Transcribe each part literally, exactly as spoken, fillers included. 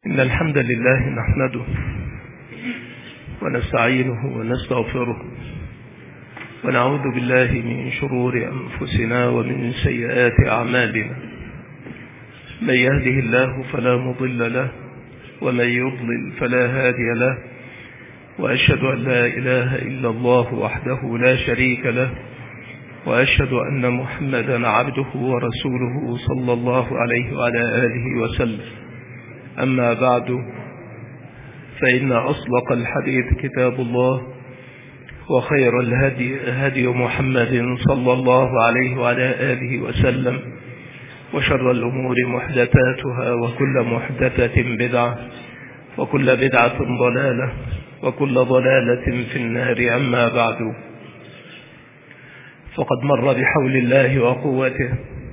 إن الحمد لله نحمده ونستعينه ونستغفره ونعوذ بالله من شرور أنفسنا ومن سيئات أعمالنا. من يهده الله فلا مضل له ومن يضلل فلا هادي له، وأشهد أن لا إله إلا الله وحده لا شريك له، وأشهد أن محمدا عبده ورسوله صلى الله عليه وعلى آله وسلم. أما بعد، فإن أصدق الحديث كتاب الله، وخير الهدي هدي محمد صلى الله عليه وعلى آله وسلم، وشر الأمور محدثاتها، وكل محدثة بدعة، وكل بدعة ضلالة، وكل ضلالة في النار. أما بعد، فقد مر بحول الله وقوته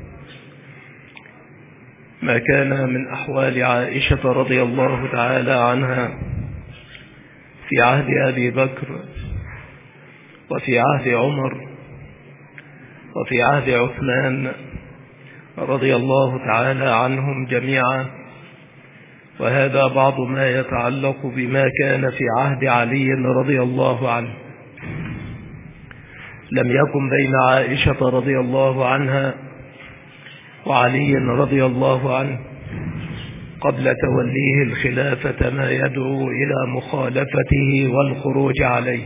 ما كان من أحوال عائشة رضي الله تعالى عنها في عهد أبي بكر، وفي عهد عمر، وفي عهد عثمان رضي الله تعالى عنهم جميعا. وهذا بعض ما يتعلق بما كان في عهد علي رضي الله عنه. لم يكن بين عائشة رضي الله عنها وعلي رضي الله عنه قبل توليه الخلافة ما يدعو إلى مخالفته والخروج عليه،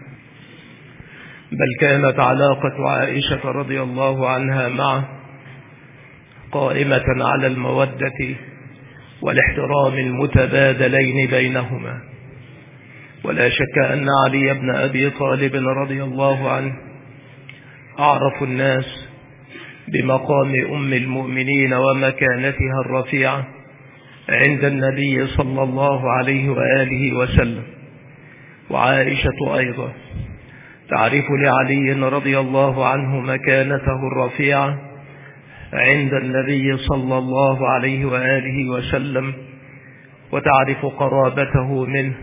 بل كانت علاقة عائشة رضي الله عنها معه قائمة على المودة والاحترام المتبادلين بينهما. ولا شك أن علي بن أبي طالب رضي الله عنه أعرف الناس بمقام أم المؤمنين ومكانتها الرفيعة عند النبي صلى الله عليه وآله وسلم. وعائشة أيضا تعرف لعلي رضي الله عنه مكانته الرفيعة عند النبي صلى الله عليه وآله وسلم، وتعرف قرابته منه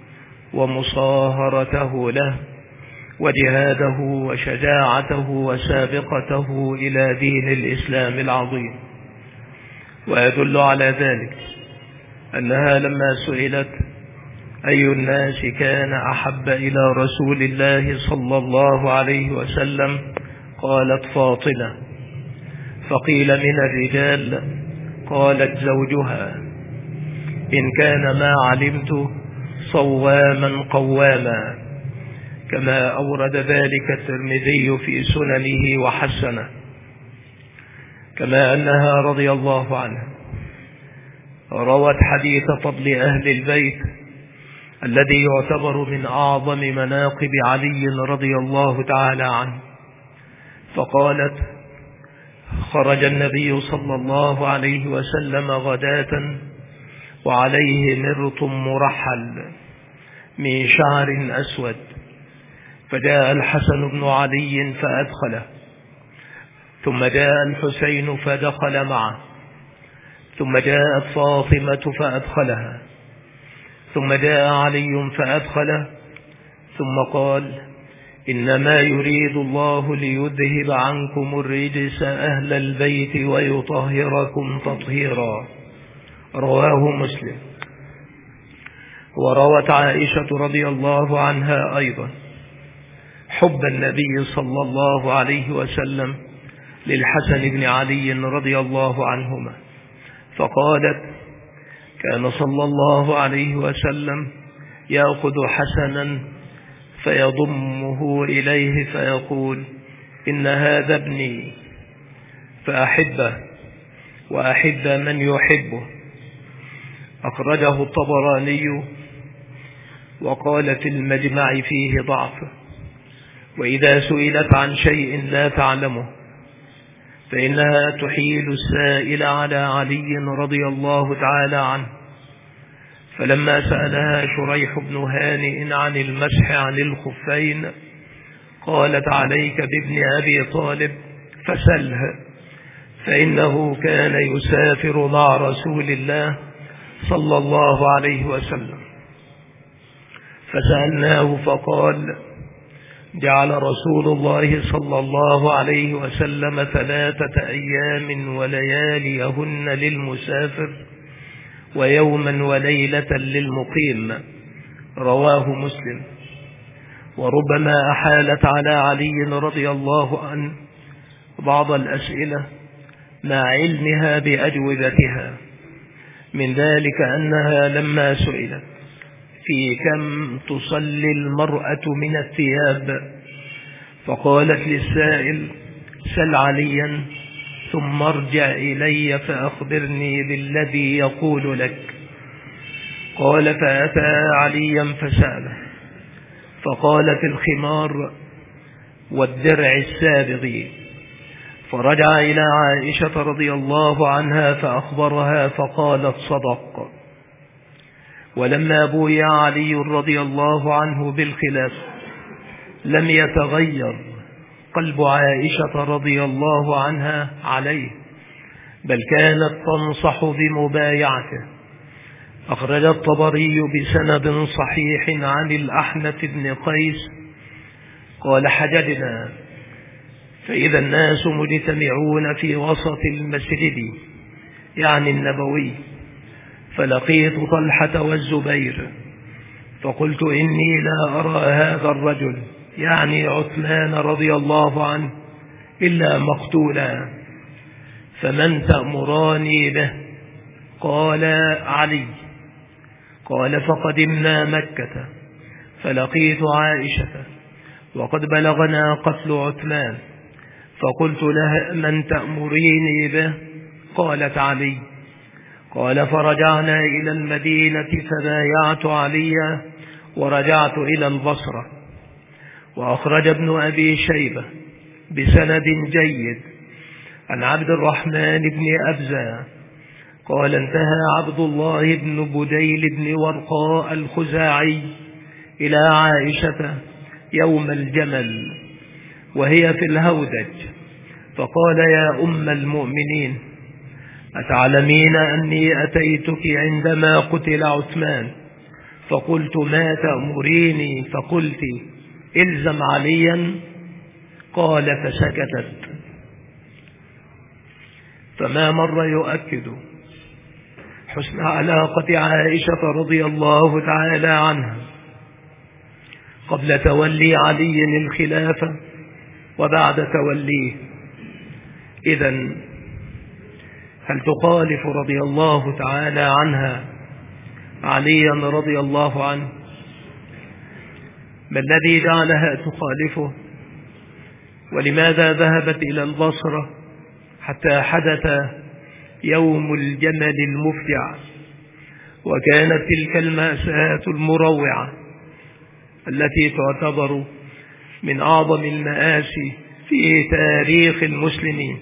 ومصاهرته له وجهاده وشجاعته وسابقته إلى دين الإسلام العظيم. ويدل على ذلك أنها لما سئلت أي الناس كان أحب إلى رسول الله صلى الله عليه وسلم قالت فاطمة، فقيل من الرجال قالت زوجها، إن كان ما علمت صواما قواما، كما أورد ذلك الترمذي في سننه وحسنه. كما أنها رضي الله عنها روت حديث فضل أهل البيت الذي يعتبر من أعظم مناقب علي رضي الله تعالى عنه، فقالت: خرج النبي صلى الله عليه وسلم غداة وعليه مرط مرحل من شعر أسود، فجاء الحسن بن علي فأدخله، ثم جاء الحسين فدخل معه، ثم جاءت فاطمة فأدخلها، ثم جاء علي فأدخله، ثم قال: إنما يريد الله ليذهب عنكم الرجس أهل البيت ويطهركم تطهيرا. رواه مسلم. وروت عائشة رضي الله عنها أيضا حب النبي صلى الله عليه وسلم للحسن بن علي رضي الله عنهما، فقالت: كان صلى الله عليه وسلم يأخذ حسنا فيضمه إليه فيقول: إن هذا ابني، فأحبه وأحب من يحبه. أخرجه الطبراني وقال في المجمع فيه ضعف. وإذا سئلت عن شيء لا تعلمه فإنها تحيل السائل على علي رضي الله تعالى عنه. فلما سألها شريح بن هانئ عن المسح عن الخفين قالت: عليك بابن أبي طالب فسله، فإنه كان يسافر مع رسول الله صلى الله عليه وسلم. فسألناه فقال: جعل رسول الله صلى الله عليه وسلم ثلاثة أيام ولياليهن للمسافر، ويوما وليلة للمقيم، رواه مسلم. وربما أحالت على علي رضي الله عنه بعض الأسئلة مع علمها بأجوبتها، من ذلك أنها لما سئلت في كم تصلي المرأة من الثياب فقالت للسائل: سل عليا ثم ارجع إلي فأخبرني بالذي يقول لك. قال: فأتى عليا فسأله فقال: في الخمار والدرع السابغ. فرجع إلى عائشة رضي الله عنها فأخبرها فقالت: صدق. ولما بويع علي رضي الله عنه بالخلاف لم يتغير قلب عائشة رضي الله عنها عليه، بل كانت تنصح بمبايعته. أخرج الطبري بسند صحيح عن الأحنف بن قيس قال: حججنا فإذا الناس مجتمعون في وسط المسجد، يعني النبوي، فلقيت طلحة والزبير فقلت: إني لا أرى هذا الرجل، يعني عثمان رضي الله عنه، إلا مقتولا، فمن تأمراني به؟ قال: علي. قال: فقدمنا مكة فلقيت عائشة وقد بلغنا قتل عثمان، فقلت لها: من تأمريني به؟ قالت: علي. قال: فرجعنا إلى المدينة فبايعت عليا ورجعت إلى البصرة. وأخرج ابن أبي شيبة بسند جيد عن عبد الرحمن بن أبزة قال: انتهى عبد الله بن بديل بن ورقاء الخزاعي إلى عائشة يوم الجمل وهي في الهودج، فقال: يا أم المؤمنين، أتعلمين أني أتيتك عندما قتل عثمان فقلت: ما تأمريني؟ فقلت: إلزم عليا. قال: فسكتت. فما مر يؤكد حسن علاقة عائشة رضي الله تعالى عنها قبل تولي علي الخلافة وبعد توليه. إذن هل تخالف رضي الله تعالى عنها عليا رضي الله عنه؟ ما الذي جعلها تخالفه؟ ولماذا ذهبت إلى البصرة حتى حدث يوم الجمل المفجع؟ وكانت تلك المأساة المروعة التي تعتبر من أعظم المآسي في تاريخ المسلمين.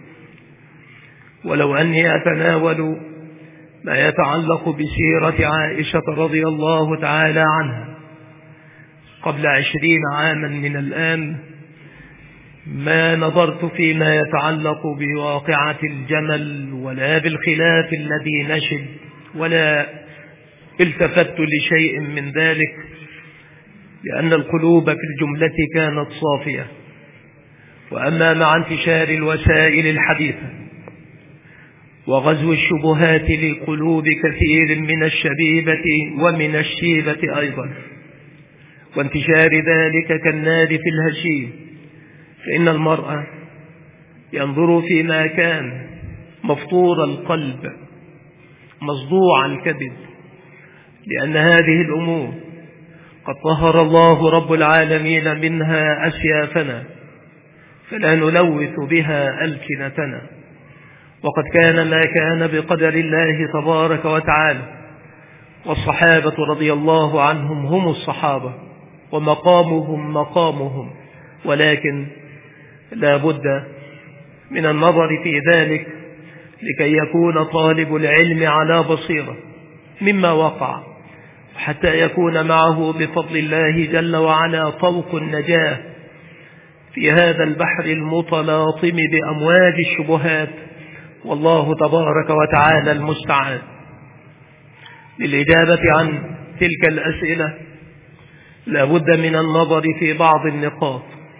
ولو أني أتناول ما يتعلق بسيرة عائشة رضي الله تعالى عنها قبل عشرين عاما من الآن، ما نظرت فيما يتعلق بواقعة الجمل ولا بالخلاف الذي نشب، ولا التفت لشيء من ذلك، لأن القلوب في الجملة كانت صافية. وأما مع انتشار الوسائل الحديثة وغزو الشبهات لقلوب كثير من الشبيبة ومن الشيبة أيضا، وانتشار ذلك كالنار في الهشيم، فإن المرأة ينظر فيما كان مفطور القلب مصدوع الكبد، لأن هذه الأمور قد طهر الله رب العالمين منها أسيافنا، فلا نلوث بها ألسنتنا. وقد كان ما كان بقدر الله تبارك وتعالى، والصحابة رضي الله عنهم هم الصحابة ومقامهم مقامهم، ولكن لا بد من النظر في ذلك لكي يكون طالب العلم على بصيرة مما وقع، حتى يكون معه بفضل الله جل وعلا طوق النجاة في هذا البحر المتلاطم بأمواج الشبهات، والله تبارك وتعالى المستعان. للإجابة عن تلك الأسئلة لا بد من النظر في بعض النقاط.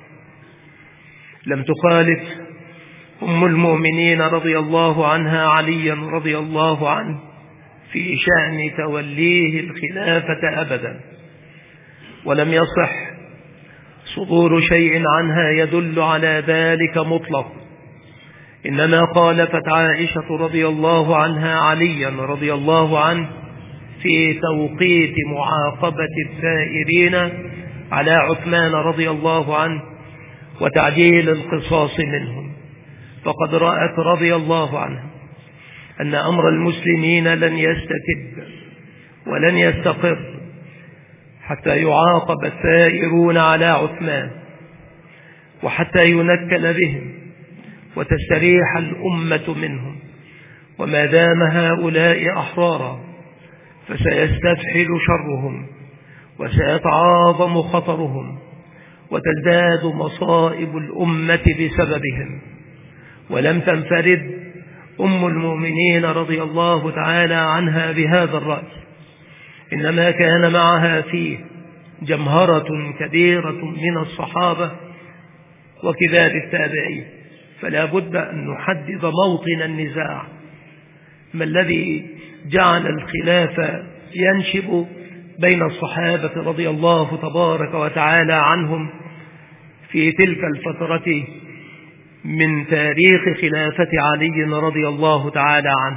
لم تخالف أم المؤمنين رضي الله عنها عليا رضي الله عنه في شأن توليه الخلافة أبدا، ولم يصح صدور شيء عنها يدل على ذلك مطلق، إنما خالفت عائشة رضي الله عنها عليا رضي الله عنه في توقيت معاقبة الثائرين على عثمان رضي الله عنه وتعجيل القصاص منهم، فقد رأت رضي الله عنها أن أمر المسلمين لن يستتب ولن يستقر حتى يعاقب الثائرون على عثمان، وحتى ينكل بهم وتستريح الأمة منهم، وما دام هؤلاء أحرارا فسيستفحل شرهم وسيتعاظم خطرهم وتزداد مصائب الأمة بسببهم. ولم تنفرد أم المؤمنين رضي الله تعالى عنها بهذا الرأي، إنما كان معها فيه جمهرة كبيرة من الصحابة وكبار التابعين، فلا بد أن نحدد موطن النزاع، ما الذي جعل الخلاف ينشب بين الصحابة رضي الله تبارك وتعالى عنهم في تلك الفترة من تاريخ خلافة علي رضي الله تعالى عنه.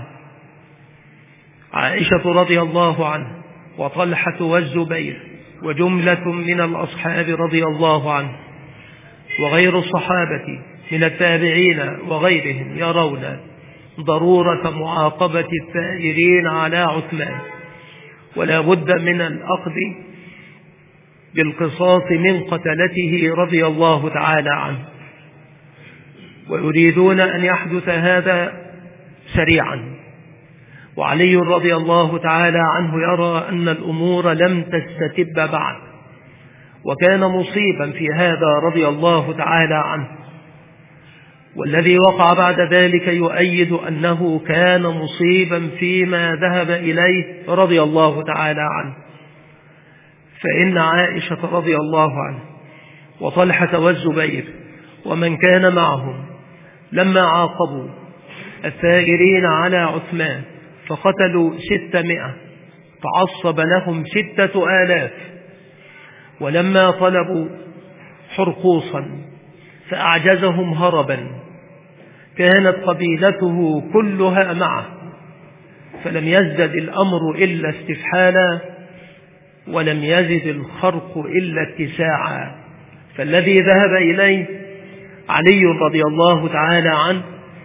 عائشة رضي الله عنه وطلحة والزبير وجملة من الأصحاب رضي الله عنه وغير الصحابة من التابعين وغيرهم يرون ضرورة معاقبة الثائرين على عثمان، ولا بد من الأخذ بالقصاص من قتلته رضي الله تعالى عنه، ويريدون أن يحدث هذا سريعا. وعلي رضي الله تعالى عنه يرى أن الأمور لم تستتب بعد، وكان مصيبا في هذا رضي الله تعالى عنه، والذي وقع بعد ذلك يؤيد أنه كان مصيبا فيما ذهب إليه رضي الله تعالى عنه. فإن عائشة رضي الله عنه وطلحة والزبير ومن كان معهم لما عاقبوا الثائرين على عثمان فقتلوا ستمائة فعصب لهم ستة آلاف، ولما طلبوا حرقوصا فأعجزهم هربا كانت قبيلته كلها معه، فلم يزدد الأمر إلا استفحالا ولم يزد الخرق إلا اتساعا. فالذي ذهب إليه علي رضي الله تعالى عنه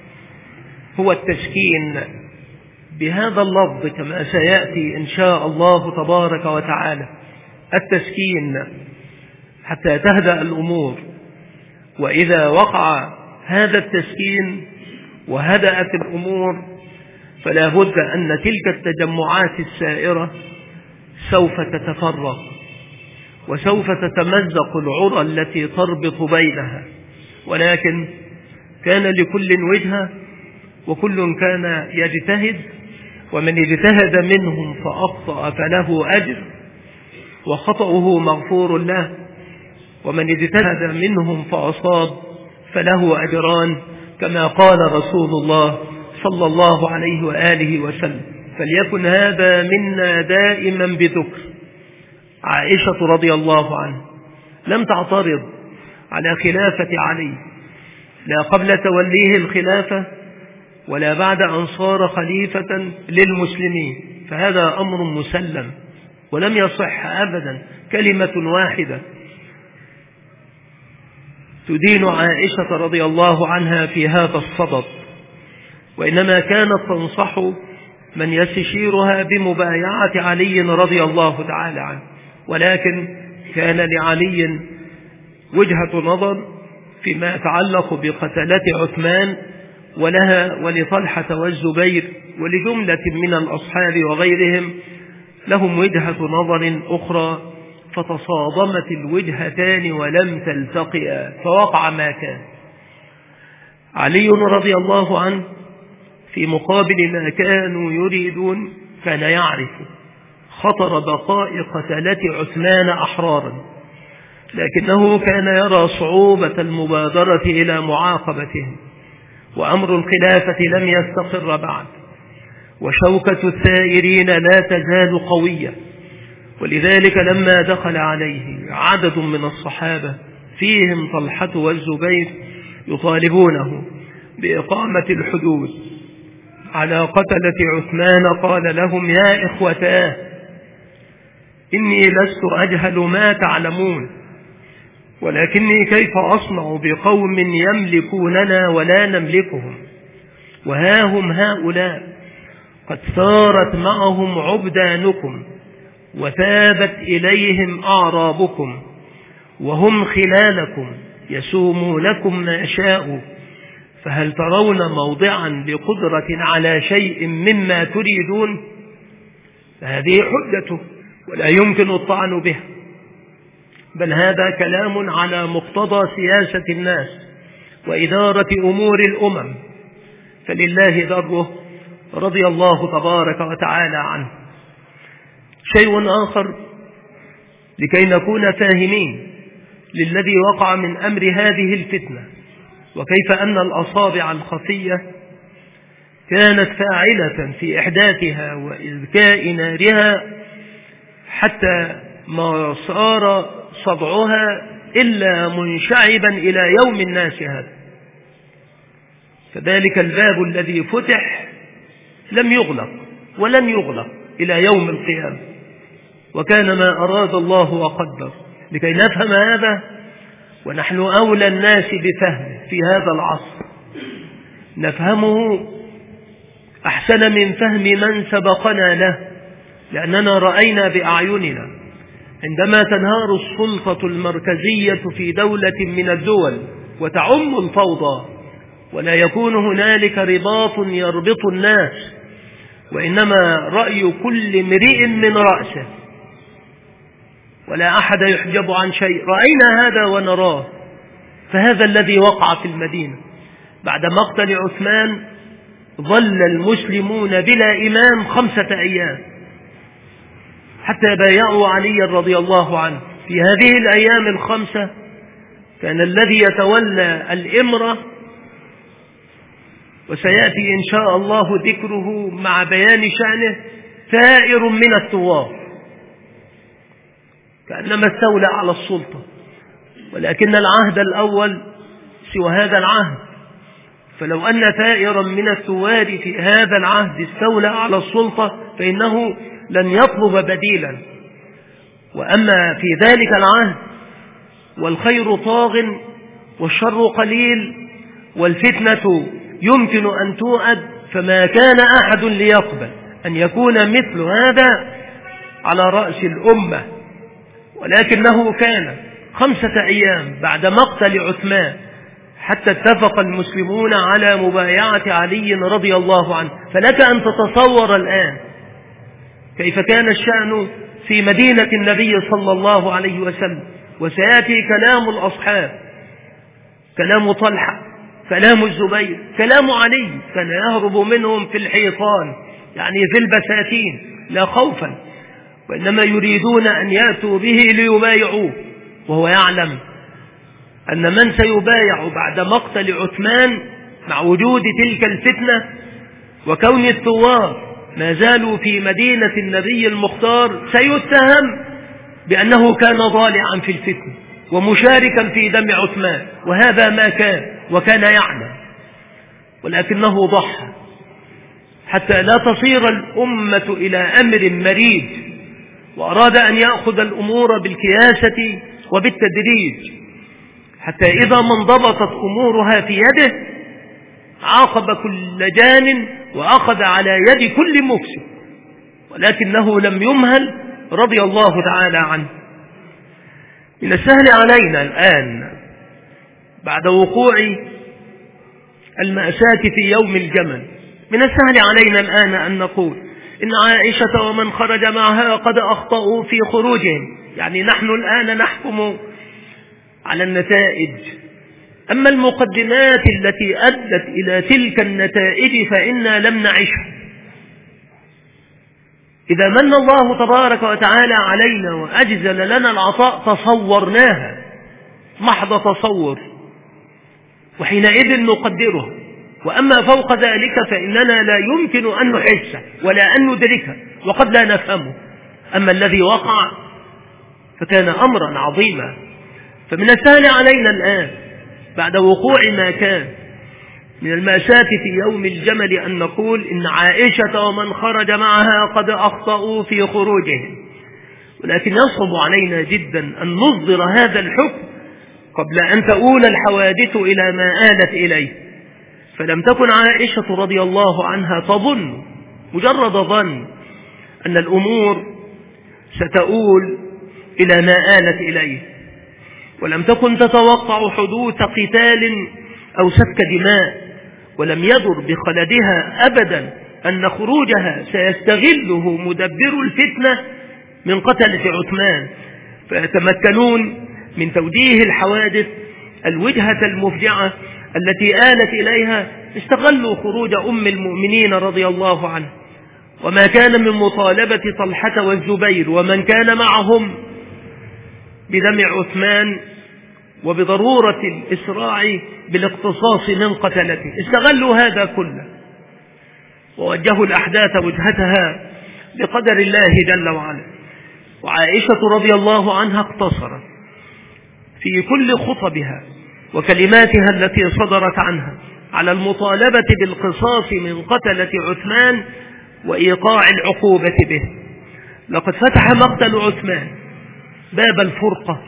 هو التسكين بهذا اللفظ كما سيأتي إن شاء الله تبارك وتعالى، التسكين حتى تهدأ الأمور. وإذا وقع هذا التسكين وهدأت الأمور فلا بد أن تلك التجمعات السائرة سوف تتفرق وسوف تتمزق العرى التي تربط بينها، ولكن كان لكل وجهة وكل كان يجتهد، ومن اجتهد منهم فأخطأ فله أجر وخطأه مغفور له، ومن اجتهد منهم فأصاب فله أجران، كما قال رسول الله صلى الله عليه وآله وسلم. فليكن هذا منا دائما بذكر. عائشة رضي الله عنها لم تعترض على خلافة علي لا قبل توليه الخلافة ولا بعد أن صار خليفة للمسلمين، فهذا أمر مسلم ولم يصح أبدا كلمة واحدة تدين عائشة رضي الله عنها في هذا الصدد، وإنما كانت تنصح من يستشيرها بمبايعة علي رضي الله تعالى عنه، ولكن كان لعلي وجهة نظر فيما يتعلق بقتلة عثمان، ولها ولطلحة والزبير ولجملة من الأصحاب وغيرهم لهم وجهة نظر أخرى، فتصادمت الوجهتان ولم تلتقيا فوقع ما كان. علي رضي الله عنه في مقابل ما كانوا يريدون كان يعرف خطر بقاء قتلة عثمان أحرارا، لكنه كان يرى صعوبة المبادرة إلى معاقبتهم، وأمر الخلافة لم يستقر بعد، وشوكة الثائرين لا تزال قوية. ولذلك لما دخل عليه عدد من الصحابة فيهم طلحة والزبير يطالبونه بإقامة الحدود على قتلة عثمان، قال لهم: يا إخوتاه، إني لست أجهل ما تعلمون، ولكني كيف أصنع بقوم يملكوننا ولا نملكهم، وها هم هؤلاء قد سارت معهم عبدانكم وثابت إليهم أعرابكم، وهم خلالكم يسومونكم ما شاءوا، فهل ترون موضعا لقدرة على شيء مما تريدون؟ فهذه حجته ولا يمكن الطعن به، بل هذا كلام على مقتضى سياسة الناس وإدارة أمور الأمم، فلله ذره رضي الله تبارك وتعالى عنه. شيء آخر لكي نكون فاهمين للذي وقع من أمر هذه الفتنة، وكيف أن الأصابع الخفية كانت فاعلة في إحداثها وإذكاء نارها حتى ما صار صدعها إلا منشعبا إلى يوم الناس هذا. فذلك الباب الذي فتح لم يغلق ولن يغلق إلى يوم القيامة، وكان ما أراد الله وقدر. لكي نفهم هذا ونحن أولى الناس بفهمه في هذا العصر، نفهمه أحسن من فهم من سبقنا له، لأننا رأينا بأعيننا عندما تنهار السلطة المركزية في دولة من الدول وتعم الفوضى ولا يكون هنالك رباط يربط الناس، وإنما رأي كل امرئ من رأسه ولا أحد يحجب عن شيء. رأينا هذا ونراه. فهذا الذي وقع في المدينة بعد مقتل عثمان. ظل المسلمون بلا إمام خمسة أيام حتى بايعوا علي رضي الله عنه. في هذه الأيام الخمسة كان الذي يتولى الإمرة، وسيأتي إن شاء الله ذكره مع بيان شأنه، ثائر من الثوار، كأنما استولى على السلطة، ولكن العهد الأول سوى هذا العهد. فلو أن ثائرا من الثوار في هذا العهد استولى على السلطة فإنه لن يطلب بديلا. وأما في ذلك العهد والخير طاغ والشر قليل والفتنة يمكن أن توأد، فما كان أحد ليقبل أن يكون مثل هذا على رأس الأمة. ولكنه كان خمسة أيام بعد مقتل عثمان حتى اتفق المسلمون على مبايعة علي رضي الله عنه. فلك أن تتصور الآن كيف كان الشأن في مدينة النبي صلى الله عليه وسلم. وسيأتي كلام الأصحاب، كلام طلحة، كلام الزبير، كلام علي، كان يهرب منهم في الحيطان، يعني في البساتين، لا خوفا، وإنما يريدون أن يأتوا به ليبايعوه، وهو يعلم أن من سيبايع بعد مقتل عثمان مع وجود تلك الفتنة وكون الثوار ما زالوا في مدينة النبي المختار سيتهم بأنه كان ضالعا في الفتنة ومشاركا في دم عثمان، وهذا ما كان وكان يعلم، ولكنه ضحى حتى لا تصير الأمة إلى أمر مريد، وأراد أن يأخذ الأمور بالكياسة وبالتدريج حتى إذا ما انضبطت أمورها في يده عاقب كل جان وأخذ على يد كل مفسد، ولكنه لم يمهل رضي الله تعالى عنه. من السهل علينا الآن بعد وقوع المأساة في يوم الجمل، من السهل علينا الآن أن نقول إن عائشة ومن خرج معها قد أخطأوا في خروجهم، يعني نحن الآن نحكم على النتائج، أما المقدمات التي أدت إلى تلك النتائج فإنا لم نعيشها. إذا من الله تبارك وتعالى علينا وأجزل لنا العطاء تصورناها محض تصور، وحينئذ نقدره وأما فوق ذلك فإننا لا يمكن أن نحسه ولا أن ندركه وقد لا نفهمه. أما الذي وقع فكان أمرا عظيما. فمن السهل علينا الآن بعد وقوع ما كان من المأساة في يوم الجمل أن نقول إن عائشة ومن خرج معها قد أخطأوا في خروجهم، ولكن يصعب علينا جدا أن نصدر هذا الحكم قبل أن تؤول الحوادث إلى ما آلت إليه. فلم تكن عائشة رضي الله عنها تظن مجرد ظن أن الأمور ستؤول إلى ما آلت إليه، ولم تكن تتوقع حدوث قتال أو سفك دماء، ولم يدر بخلدها أبدا أن خروجها سيستغله مدبر الفتنة من قتلة عثمان، فيتمكنون من توجيه الحوادث الوجهة المفجعة التي آلت إليها. استغلوا خروج أم المؤمنين رضي الله عنه وما كان من مطالبة طلحة والزبير ومن كان معهم بدمع عثمان وبضرورة الإسراع بالاقتصاص من قتلته. استغلوا هذا كله ووجهوا الأحداث وجهتها بقدر الله جل وعلا. وعائشة رضي الله عنها اقتصرت في كل خطبها وكلماتها التي صدرت عنها على المطالبة بالقصاص من قتلة عثمان وإيقاع العقوبة به. لقد فتح مقتل عثمان باب الفرقة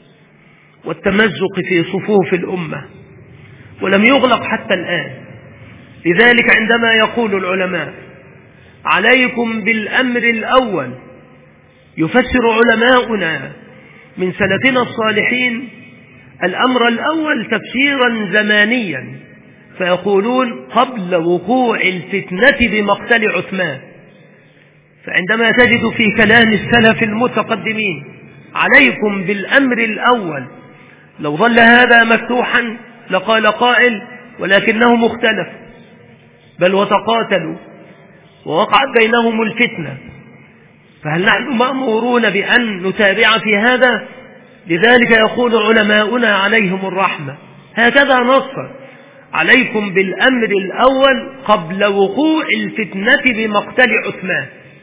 والتمزق في صفوف الأمة ولم يغلق حتى الآن. لذلك عندما يقول العلماء عليكم بالأمر الأول، يفسر علماؤنا من سلفنا الصالحين الأمر الأول تفسيرا زمانيا، فيقولون قبل وقوع الفتنة بمقتل عثمان. فعندما تجد في كلام السلف المتقدمين عليكم بالأمر الأول، لو ظل هذا مفتوحا لقال قائل ولكنهم اختلفوا بل وتقاتلوا ووقعت بينهم الفتنة، فهل نحن مأمورون بأن نتابع في هذا؟ لذلك يقول علماؤنا عليهم الرحمة هكذا نصا عليكم بالأمر الأول قبل وقوع الفتنة بمقتل عثمان.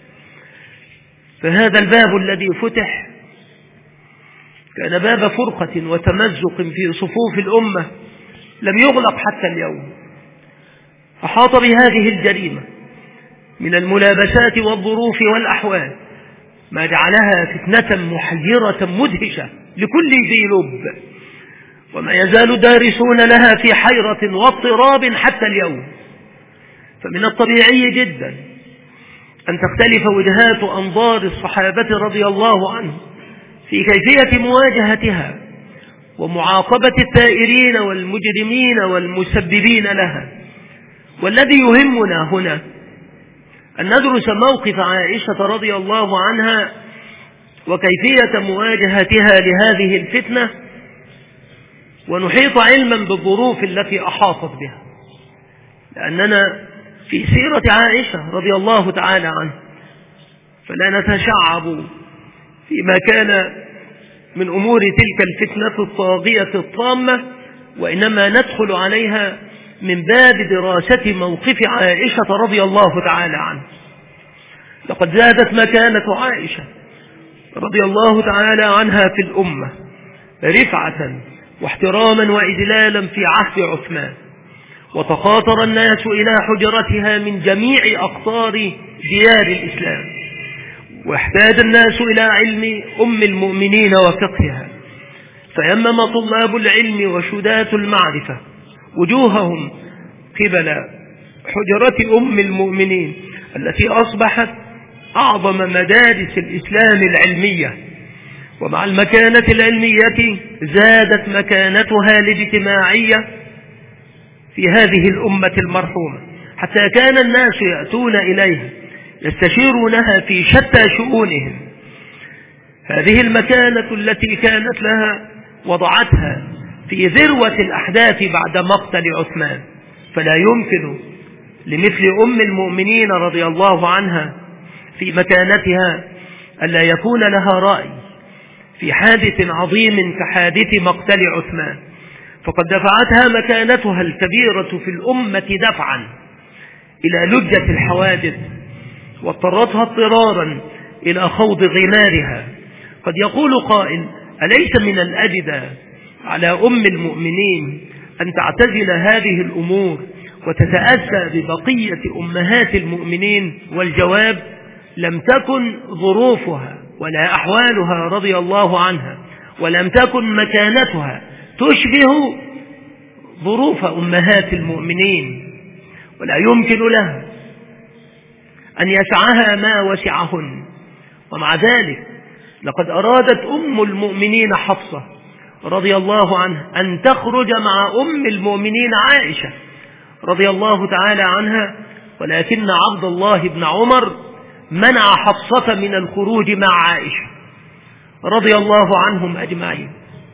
فهذا الباب الذي فتح كان باب فرقة وتمزق في صفوف الأمة لم يغلق حتى اليوم. أحاط بهذه الجريمة من الملابسات والظروف والأحوال ما جعلها فتنة محيرة مدهشة لكل ذي لب، وما يزال الدارسون لها في حيرة واضطراب حتى اليوم. فمن الطبيعي جدا أن تختلف وجهات أنظار الصحابة رضي الله عنهم في كيفية مواجهتها ومعاقبة الثائرين والمجرمين والمسببين لها. والذي يهمنا هنا أن ندرس موقف عائشة رضي الله عنها وكيفية مواجهتها لهذه الفتنة، ونحيط علما بالظروف التي أحاطت بها، لأننا في سيرة عائشة رضي الله تعالى عنها فلا نتشعب فيما كان من أمور تلك الفتنة الطاغية الطامة، وإنما ندخل عليها من باب دراسة موقف عائشة رضي الله تعالى عنها. لقد زادت مكانة عائشة رضي الله تعالى عنها في الأمة رفعة واحتراما وإجلالا في عهد عثمان، وتقاطر الناس إلى حجرتها من جميع أقطار ديار الإسلام، واحتاج الناس إلى علم أم المؤمنين وفقهها، فيمم طلاب العلم وشداة المعرفة وجوههم قبل حجرة أم المؤمنين التي أصبحت أعظم مدارس الإسلام العلمية. ومع المكانة العلمية زادت مكانتها الاجتماعية في هذه الأمة المرحومة، حتى كان الناس يأتون إليها يستشيرونها في شتى شؤونهم. هذه المكانة التي كانت لها وضعتها في ذروة الأحداث بعد مقتل عثمان، فلا يمكن لمثل أم المؤمنين رضي الله عنها في مكانتها ألا يكون لها رأي في حادث عظيم كحادث مقتل عثمان. فقد دفعتها مكانتها الكبيرة في الأمة دفعا إلى لجة الحوادث، واضطرتها اضطرارا إلى خوض غمارها. قد يقول قائل: أليس من الأجدى على أم المؤمنين أن تعتزل هذه الأمور وتتأسى ببقية أمهات المؤمنين؟ والجواب: لم تكن ظروفها ولا أحوالها رضي الله عنها، ولم تكن مكانتها تشبه ظروف أمهات المؤمنين، ولا يمكن لها أن يسعها ما وسعهن. ومع ذلك لقد أرادت أم المؤمنين حفصة رضي الله عنها أن تخرج مع أم المؤمنين عائشة رضي الله تعالى عنها، ولكن عبد الله بن عمر منع حفصة من الخروج مع عائشة رضي الله عنهم أجمعين.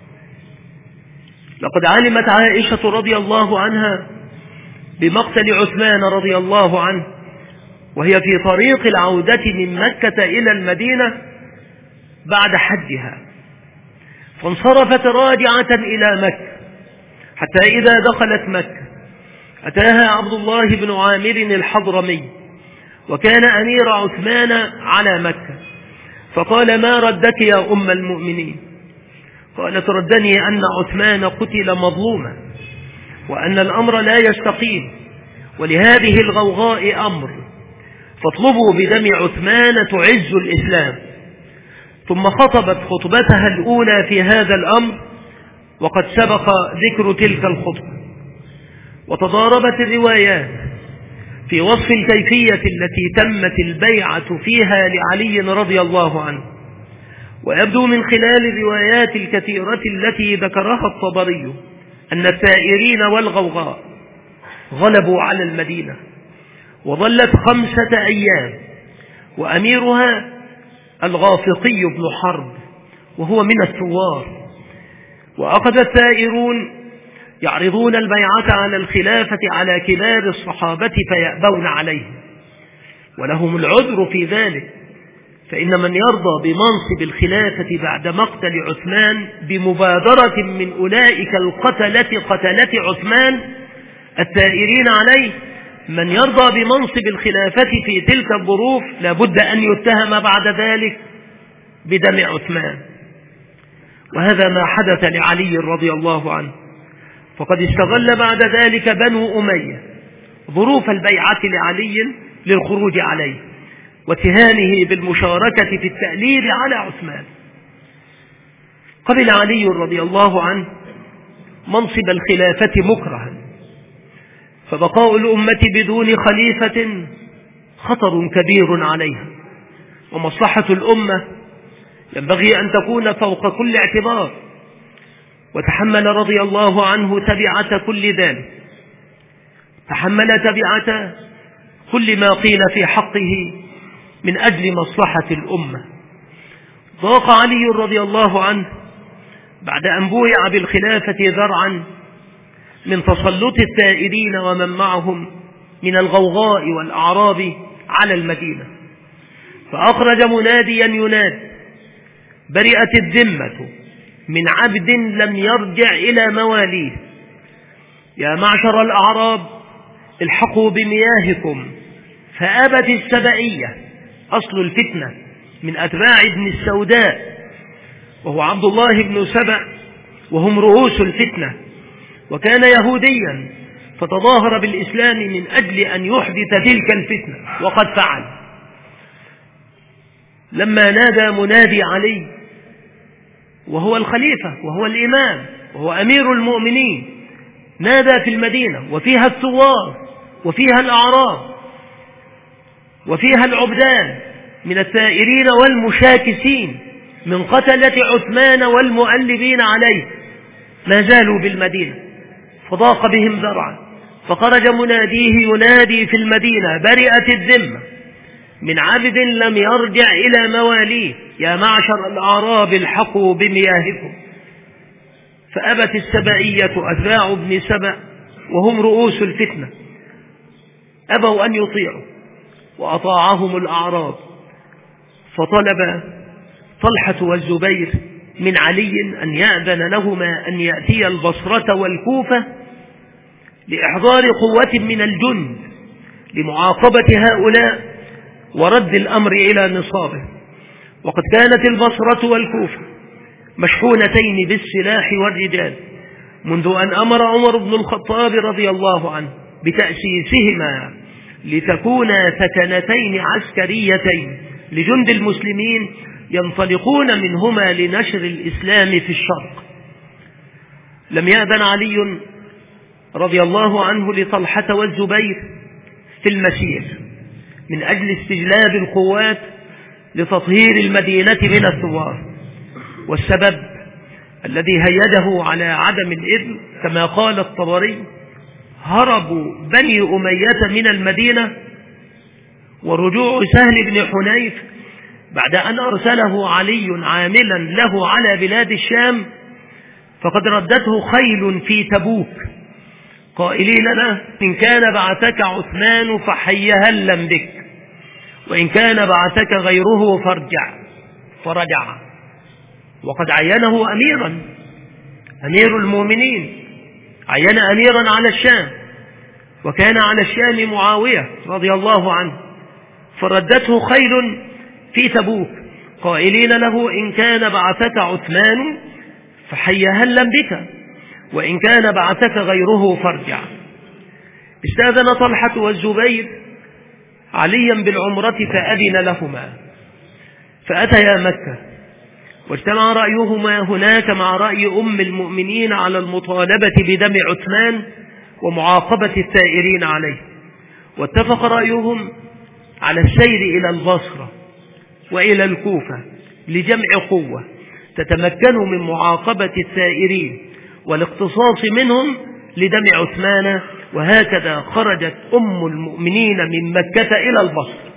لقد علمت عائشة رضي الله عنها بمقتل عثمان رضي الله عنه وهي في طريق العودة من مكة إلى المدينة بعد حجها، فانصرفت راجعة إلى مكة، حتى إذا دخلت مكة أتاها عبد الله بن عامر الحضرمي، وكان أمير عثمان على مكة، فقال: ما ردك يا أم المؤمنين؟ قالت: ردني أن عثمان قتل مظلوما، وأن الأمر لا يستقيم، ولهذه الغوغاء أمر، فاطلبوا بدم عثمان تعز الإسلام. ثم خطبت خطبتها الأولى في هذا الأمر، وقد سبق ذكر تلك الخطبة. وتضاربت الروايات في وصف الكيفية التي تمت البيعة فيها لعلي رضي الله عنه. ويبدو من خلال الروايات الكثيرة التي ذكرها الطبري أن الثائرين والغوغاء غلبوا على المدينة، وظلت خمسة أيام، وأميرها الغافقي بن حرب وهو من الثوار. وأخذ الثائرون يعرضون البيعة على الخلافة على كبار الصحابة فيأبون عليه، ولهم العذر في ذلك، فإن من يرضى بمنصب الخلافة بعد مقتل عثمان بمبادرة من أولئك القتلة قتلة عثمان الثائرين عليه، من يرضى بمنصب الخلافة في تلك الظروف لابد أن يتهم بعد ذلك بدم عثمان. وهذا ما حدث لعلي رضي الله عنه، فقد استغل بعد ذلك بنو أمية ظروف البيعة لعلي للخروج عليه واتهامه بالمشاركة في التأليل على عثمان. قبل علي رضي الله عنه منصب الخلافة مكرها، فبقاء الأمة بدون خليفة خطر كبير عليها، ومصلحة الأمة ينبغي أن تكون فوق كل اعتبار. وتحمل رضي الله عنه تبعة كل ذلك، تحمل تبعة كل ما قيل في حقه من أجل مصلحة الأمة. ضاق علي رضي الله عنه بعد أن بويع بالخلافة ذرعا من تسلط الثائرين ومن معهم من الغوغاء والأعراب على المدينة، فأخرج مناديا ينادي: برئت الذمة من عبد لم يرجع إلى مواليه، يا معشر الأعراب الحقوا بمياهكم. فأبت السبئية أصل الفتنة من أتباع ابن السوداء وهو عبد الله بن سبأ، وهم رؤوس الفتنة، وكان يهوديا فتظاهر بالإسلام من أجل أن يحدث تلك الفتنة، وقد فعل. لما نادى منادي علي وهو الخليفة وهو الإمام وهو أمير المؤمنين، نادى في المدينة وفيها الثوار وفيها الأعراب وفيها العبدان من الثائرين والمشاكسين من قتلة عثمان والمؤلبين عليه، ما زالوا بالمدينة، فضاق بهم ذرعا، فخرج مناديه ينادي في المدينة: برئت الذمة من عبد لم يرجع إلى مواليه، يا معشر الأعراب الحقوا بمياهكم. فأبت السبئية أتباع ابن سبأ وهم رؤوس الفتنة، أبوا أن يطيعوا، وأطاعهم الأعراب، فطلب طلحة والزبير من علي أن يأذن لهما أن يأتي البصرة والكوفة لإحضار قوة من الجند لمعاقبة هؤلاء ورد الأمر إلى نصابه. وقد كانت البصرة والكوفة مشحونتين بالسلاح والرجال منذ أن أمر عمر بن الخطاب رضي الله عنه بتأسيسهما لتكونا ثكنتين عسكريتين لجند المسلمين ينطلقون منهما لنشر الإسلام في الشرق. لم يأذن علي رضي الله عنه لطلحة والزبير في المسير من أجل استجلاب القوات لتطهير المدينة من الثوار، والسبب الذي هيده على عدم الإذن كما قال الطبري هربوا بني أمية من المدينة، ورجوع سهل بن حنيف بعد أن أرسله علي عاملا له على بلاد الشام فقد ردته خيل في تبوك قائلين له إن كان بعثك عثمان فحيهلا بك، وإن كان بعثك غيره فارجع، فرجع. وقد عينه أميرا، أمير المؤمنين عين أميرا على الشام، وكان على الشام معاوية رضي الله عنه، فردته خيل في تبوك قائلين له إن كان بعثك عثمان فحيهلا بك، وإن كان بعثك غيره فارجع. استأذن طلحة والزبير عليا بالعمرة فأذن لهما، فأتيا مكة واجتمع رأيهما هناك مع رأي أم المؤمنين على المطالبة بدم عثمان ومعاقبة الثائرين عليه، واتفق رأيهم على السير إلى البصرة وإلى الكوفة لجمع قوة تتمكن من معاقبة الثائرين والاقتصاص منهم لدم عثمان. وهكذا خرجت أم المؤمنين من مكة إلى البصرة.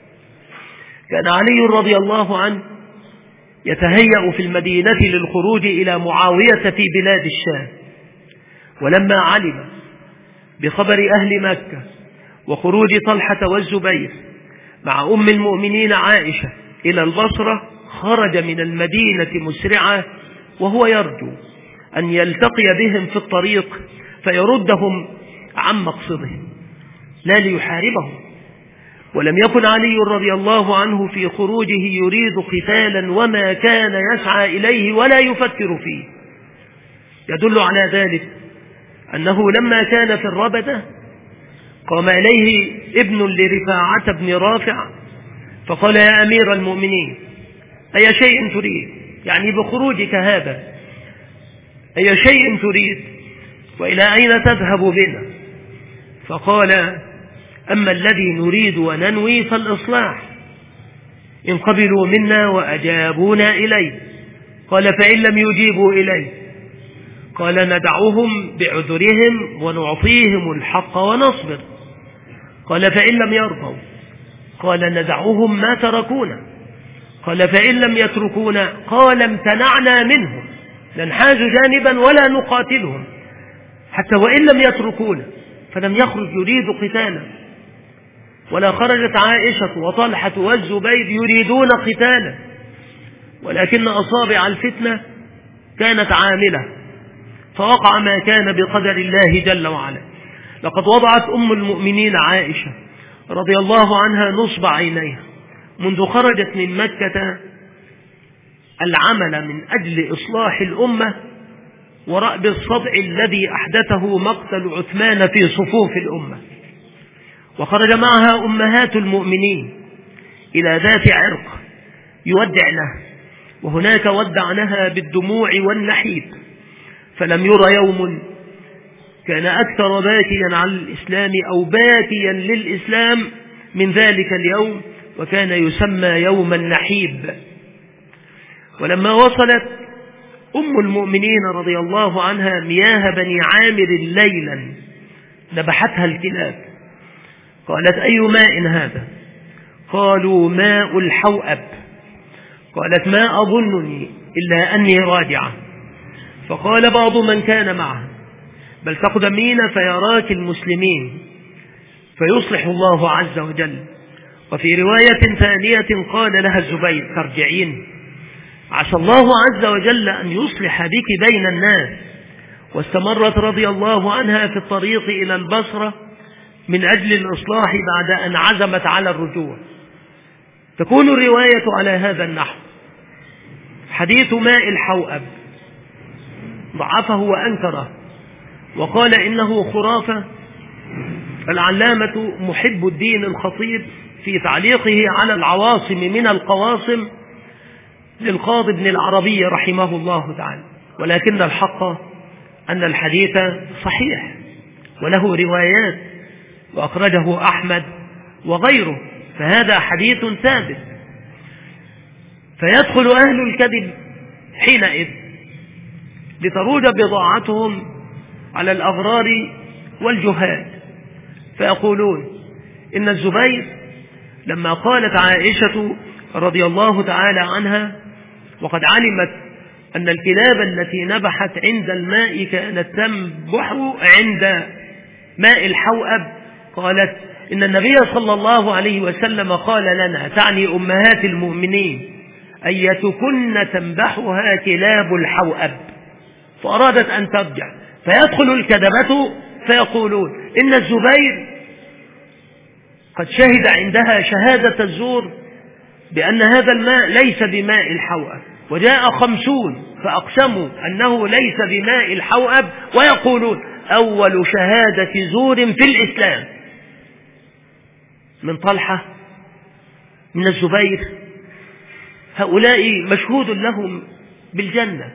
كان علي رضي الله عنه يتهيأ في المدينة للخروج إلى معاوية في بلاد الشام، ولما علم بخبر أهل مكة وخروج طلحة والزبير مع أم المؤمنين عائشة إلى البصرة خرج من المدينة مسرعا وهو يرجو أن يلتقي بهم في الطريق فيردهم عن مقصدهم لا ليحاربهم. ولم يكن علي رضي الله عنه في خروجه يريد قتالا وما كان يسعى إليه ولا يفكر فيه. يدل على ذلك أنه لما كان في الربدة قام إليه ابن لرفاعة بن رافع فقال يا أمير المؤمنين أي شيء تريد، يعني بخروجك هذا أي شيء تريد وإلى أين تذهب بنا؟ فقال أما الذي نريد وننوي فالإصلاح، إن قبلوا منا وأجابونا إليه. قال فإن لم يجيبوا إليه؟ قال ندعوهم بعذرهم ونعطيهم الحق ونصبر. قال فإن لم يرضوا؟ قال ندعوهم ما تركونا. قال فإن لم يتركونا؟ قال امتنعنا منهم، ننحاز جانبا ولا نقاتلهم حتى وإن لم يتركونا. فلم يخرج يريد قتالا، ولا خرجت عائشة وطلحة والزبير يريدون قتالا، ولكن أصابع الفتنة كانت عاملة فوقع ما كان بقدر الله جل وعلا. لقد وضعت أم المؤمنين عائشة رضي الله عنها نصب عينيها منذ خرجت من مكة العمل من أجل إصلاح الأمة ورأب الصدع الذي أحدثه مقتل عثمان في صفوف الأمة. وخرج معها أمهات المؤمنين إلى ذات عرق يودعنها، وهناك ودعنها بالدموع والنحيب، فلم ير يوم كان أكثر باكيا على الإسلام أو باكيا للإسلام من ذلك اليوم، وكان يسمى يوم النحيب. ولما وصلت أم المؤمنين رضي الله عنها مياه بني عامر ليلا نبحتها الكلاب، قالت أي ماء هذا؟ قالوا ماء الحوأب. قالت ما أظنني إلا أني راجعة. فقال بعض من كان معها بل تقدمين فيراك المسلمين فيصلح الله عز وجل. وفي رواية ثانية قال لها الزبير ترجعين؟ عسى الله عز وجل أن يصلح بك بين الناس. واستمرت رضي الله عنها في الطريق إلى البصرة من أجل الإصلاح بعد أن عزمت على الرجوع. تكون الرواية على هذا النحو: حديث ماء الحوأب ضعفه وأنكره وقال إنه خرافة. العلامة محب الدين الخطيب في تعليقه على العواصم من القواصم للقاضي ابن العربي رحمه الله تعالى، ولكن الحق أن الحديث صحيح وله روايات وأخرجه أحمد وغيره، فهذا حديث ثابت. فيدخل أهل الكذب حينئذ لتروج بضاعتهم على الأغرار والجهال، فيقولون إن الزبير لما قالت عائشة رضي الله تعالى عنها وقد علمت أن الكلاب التي نبحت عند الماء كانت تنبح عند ماء الحوأب، قالت إن النبي صلى الله عليه وسلم قال لنا، تعني أمهات المؤمنين، أيتكن تنبحها كلاب الحوأب، فأرادت أن ترجع. فيدخل الكذبة فيقولون إن الزبير قد شهد عندها شهادة الزور بأن هذا الماء ليس بماء الحوأب، وجاء خمسون فأقسموا أنه ليس بماء الحوأب، ويقولون أول شهادة زور في الإسلام من طلحة من الزبير. هؤلاء مشهود لهم بالجنة،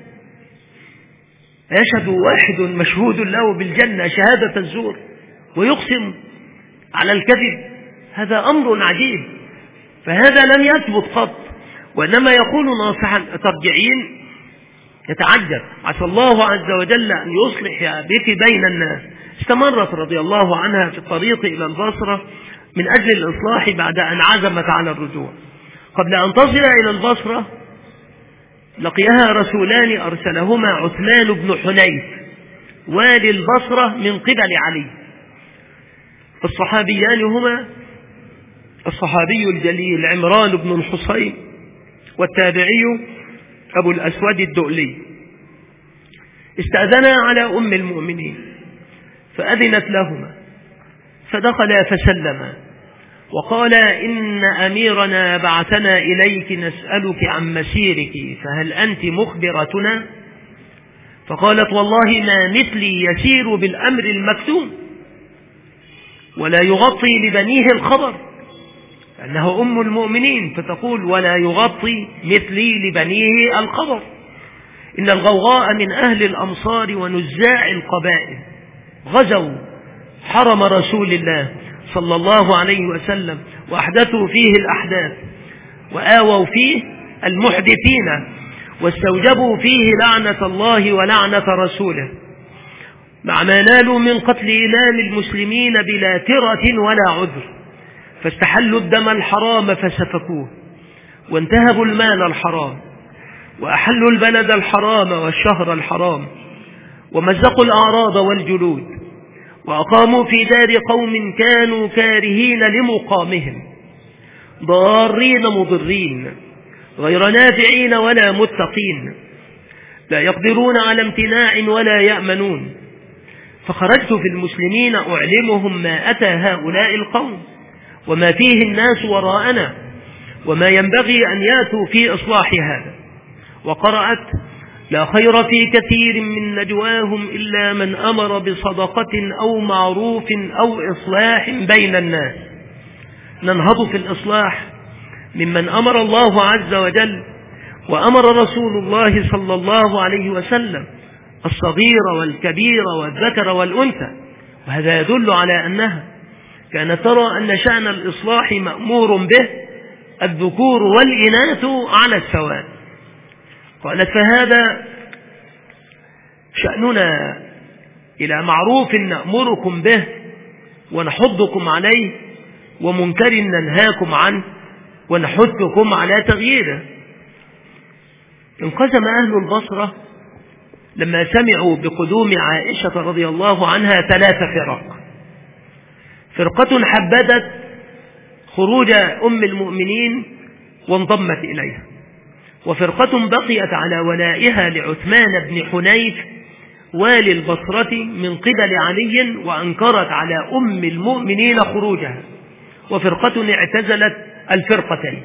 يشهد واحد مشهود له بالجنة شهادة الزور ويقسم على الكذب، هذا أمر عجيب. فهذا لم يثبت قط، وإنما يقول ناصحا ترجعين يتعجب: عسى الله عز وجل أن يصلح بك بين الناس. استمرت رضي الله عنها في الطريق إلى البصرة من أجل الإصلاح بعد أن عزمت على الرجوع. قبل أن تصل إلى البصرة لقيها رسولان أرسلهما عثمان بن حنيف والي البصرة من قبل علي. الصحابيان هما الصحابي الجليل عمران بن الحصين والتابعي أبو الأسود الدؤلي. استأذنا على أم المؤمنين فأذنت لهما، فدخلا فسلما وقال: إن أميرنا بعثنا إليك نسألك عن مسيرك، فهل أنت مخبرتنا؟ فقالت: والله ما مثلي يسير بالأمر المكتوم ولا يغطي لبنيه الخبر، لأنه أم المؤمنين، فتقول: ولا يغطي مثلي لبنيه الخبر. إن الغوغاء من أهل الأمصار ونزاع القبائل غزوا حرم رسول الله صلى الله عليه وسلم وأحدثوا فيه الأحداث وآووا فيه المحدثين واستوجبوا فيه لعنة الله ولعنة رسوله، مع ما نالوا من قتل إمام المسلمين بلا ترة ولا عذر، فاستحلوا الدم الحرام فسفكوه، وانتهبوا المال الحرام، وأحلوا البلد الحرام والشهر الحرام، ومزقوا الأعراض والجلود، وأقاموا في دار قوم كانوا كارهين لمقامهم، ضارين مضرين غير نافعين ولا متقين، لا يقدرون على امتناع ولا يأمنون. فخرجت في المسلمين أعلمهم ما أتى هؤلاء القوم وما فيه الناس وراءنا، وما ينبغي أن يأتوا في إصلاح هذا. وقرأت: لا خير في كثير من نجواهم إلا من أمر بصدقة أو معروف أو إصلاح بين الناس. ننهض في الإصلاح ممن أمر الله عز وجل وأمر رسول الله صلى الله عليه وسلم، الصغير والكبير والذكر والأنثى. وهذا يدل على أنها كانت ترى أن شأن الإصلاح مأمور به الذكور والإناث على السواء. قالت: فهذا شأننا، إلى معروف نأمركم به ونحضكم عليه، ومنكر ننهاكم عنه ونحثكم على تغييره. انقسم أهل البصرة لما سمعوا بقدوم عائشة رضي الله عنها ثلاث فرق. فرقة حبذت خروج أم المؤمنين وانضمت إليها، وفرقة بقيت على ولائها لعثمان بن حنيف والي البصرة من قبل علي، وأنكرت على أم المؤمنين خروجها، وفرقة اعتزلت الفرقتين.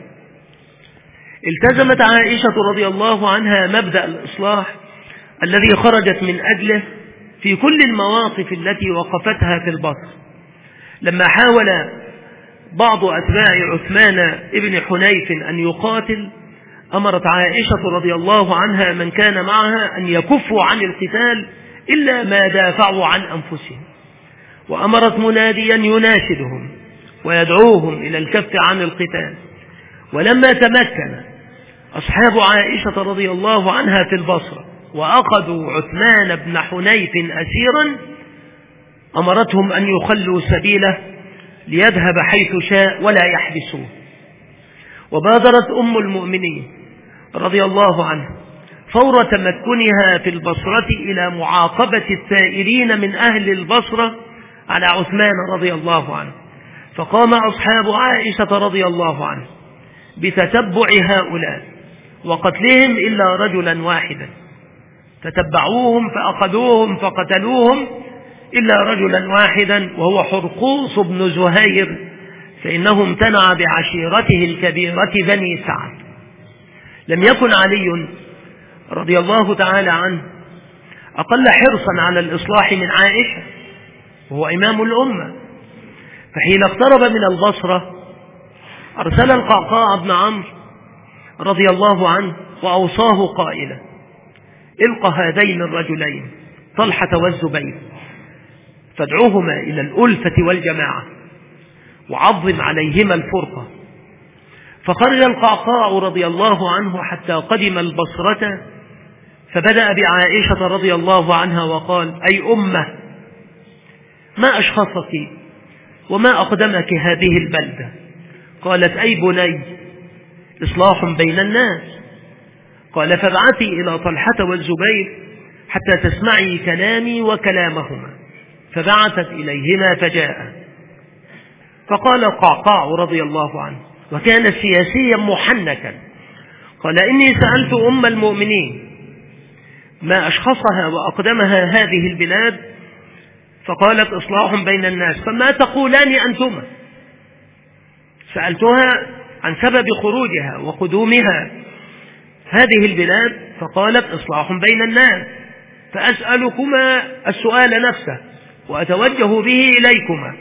التزمت عائشة رضي الله عنها مبدأ الإصلاح الذي خرجت من أجله في كل المواقف التي وقفتها في البصر. لما حاول بعض أتباع عثمان بن حنيف أن يقاتل، أمرت عائشة رضي الله عنها من كان معها أن يكفوا عن القتال إلا ما دافعوا عن أنفسهم، وأمرت مناديا يناشدهم ويدعوهم إلى الكف عن القتال. ولما تمكن أصحاب عائشة رضي الله عنها في البصرة وأخذوا عثمان بن حنيف أسيرا، أمرتهم أن يخلوا سبيله ليذهب حيث شاء ولا يحبسوه. وبادرت أم المؤمنين رضي الله عنها فور تمكنها في البصرة إلى معاقبة الثائرين من أهل البصرة على عثمان رضي الله عنه، فقام أصحاب عائشة رضي الله عنه بتتبع هؤلاء وقتلهم إلا رجلا واحدا، تتبعوهم فأخذوهم فقتلوهم إلا رجلا واحدا وهو حرقوس بن زهير، فإنه امتنع بعشيرته الكبيرة بني سعد. لم يكن علي رضي الله تعالى عنه أقل حرصا على الإصلاح من عائشة، وهو إمام الأمة. فحين اقترب من البصرة أرسل القعقاع بن عمرو رضي الله عنه وأوصاه قائلا: الق هذين الرجلين طلحة والزبير فادعوهما إلى الألفة والجماعة وعظم عليهما الفرقة. فخرج القعقاع رضي الله عنه حتى قدم البصرة، فبدأ بعائشة رضي الله عنها وقال: أي أمة، ما أشخصك وما أقدمك هذه البلدة؟ قالت: أي بني، إصلاح بين الناس. قال: فابعثي إلى طلحة والزبير حتى تسمعي كلامي وكلامهما. فبعثت إليهما فجاء. فقال القعقاع رضي الله عنه، وكان سياسيا محنكا، قال: إني سألت أم المؤمنين ما أشخصها وأقدمها هذه البلاد، فقالت: إصلاح بين الناس، فما تقولان أنتما؟ سألتها عن سبب خروجها وقدومها هذه البلاد، فقالت: إصلاح بين الناس. فأسألكما السؤال نفسه وأتوجه به إليكما،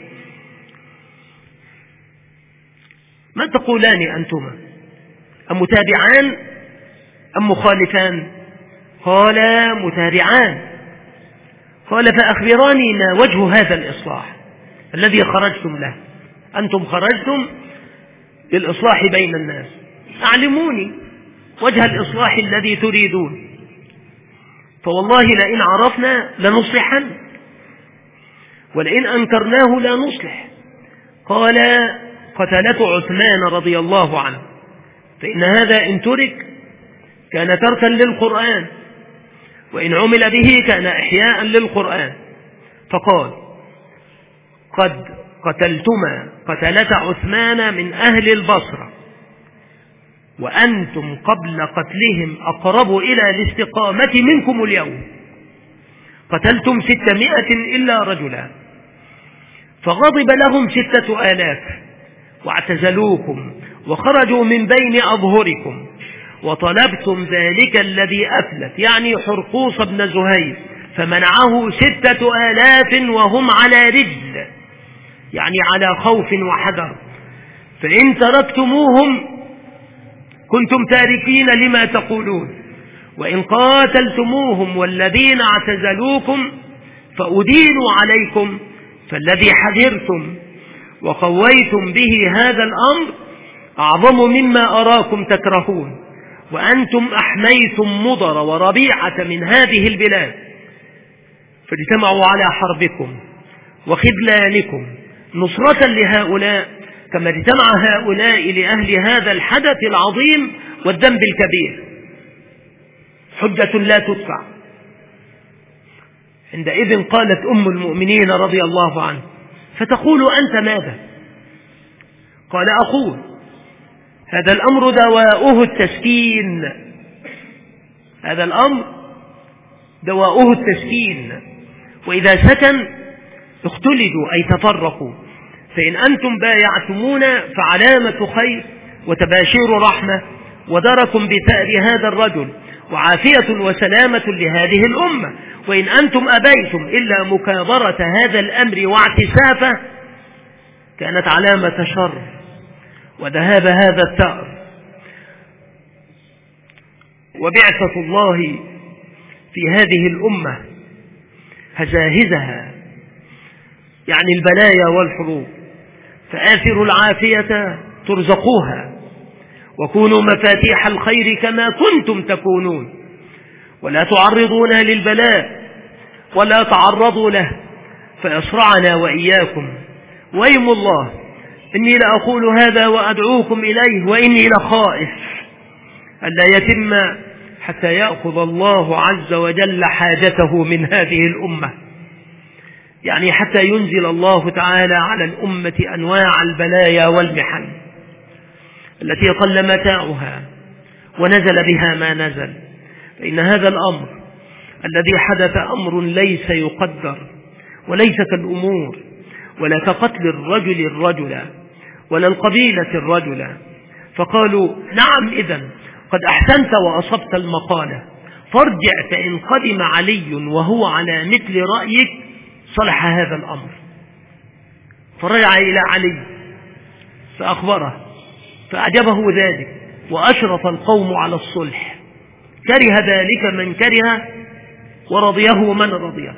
ما تقولان أنتما؟ أم متابعان أم مخالفان؟ قال: متابعان. قال: فأخبراني ما وجه هذا الإصلاح الذي خرجتم له؟ أنتم خرجتم للإصلاح بين الناس، أعلموني وجه الإصلاح الذي تريدون، فوالله لئن عرفنا لنصلحن، ولئن أنكرناه لا نصلح. قال: قتلة عثمان رضي الله عنه، فإن هذا إن ترك كان تركا للقرآن، وإن عمل به كان إحياء للقرآن. فقال: قد قتلتما قتلة عثمان من أهل البصرة، وأنتم قبل قتلهم أقرب إلى الاستقامة منكم اليوم، قتلتم ستمائة إلا رجلا. فغضب لهم ستة آلاف واعتزلوكم وخرجوا من بين أظهركم، وطلبتم ذلك الذي أفلت، يعني حرقوس بن زهير، فمنعه ستة آلاف وهم على رجل، يعني على خوف وحذر. فإن تركتموهم كنتم تاركين لما تقولون، وإن قاتلتموهم والذين اعتزلوكم فأدينوا عليكم، فالذي حذرتم وقويتم به هذا الأمر أعظم مما أراكم تكرهون، وأنتم أحميتم مضر وربيعة من هذه البلاد، فاجتمعوا على حربكم وخذلانكم نصرة لهؤلاء، كما اجتمع هؤلاء لأهل هذا الحدث العظيم والذنب الكبير. حجة لا تدفع. عندئذ قالت أم المؤمنين رضي الله عنه: فتقول أنت ماذا؟ قال: أقول هذا الأمر دواؤه التسكين هذا الأمر دواؤه التسكين، وإذا سكن اختلجوا أي تفرقوا. فإن أنتم بايعتمونا فعلامة خير وتباشير رحمة ودرك بثأر هذا الرجل وعافية وسلامة لهذه الأمة. وإن أنتم أبيتم إلا مكابرة هذا الأمر واعتسافه كانت علامة شر وذهاب هذا الثأر. وبعثة الله في هذه الأمة هزاهزها يعني البلايا والحروب، فآثروا العافية ترزقوها وكونوا مفاتيح الخير كما كنتم تكونون، ولا تعرضون للبلاء ولا تعرضوا له فيصرعنا وإياكم. وأيم الله إني لأقول هذا وأدعوكم إليه وإني لخائف ألا يتم حتى يأخذ الله عز وجل حاجته من هذه الأمة، يعني حتى ينزل الله تعالى على الأمة أنواع البلايا والمحن التي قل متاعها ونزل بها ما نزل. فإن هذا الأمر الذي حدث أمر ليس يقدر وليس كالأمور ولا كقتل الرجل الرجل ولا القبيلة الرجل. فقالوا نعم إذن قد أحسنت وأصبت المقالة، فارجع فإن قدم علي وهو على مثل رأيك صلح هذا الأمر. فرجع إلى علي فأخبره فأعجبه ذلك وأشرف القوم على الصلح، كره ذلك من كره ورضيه من رضيه.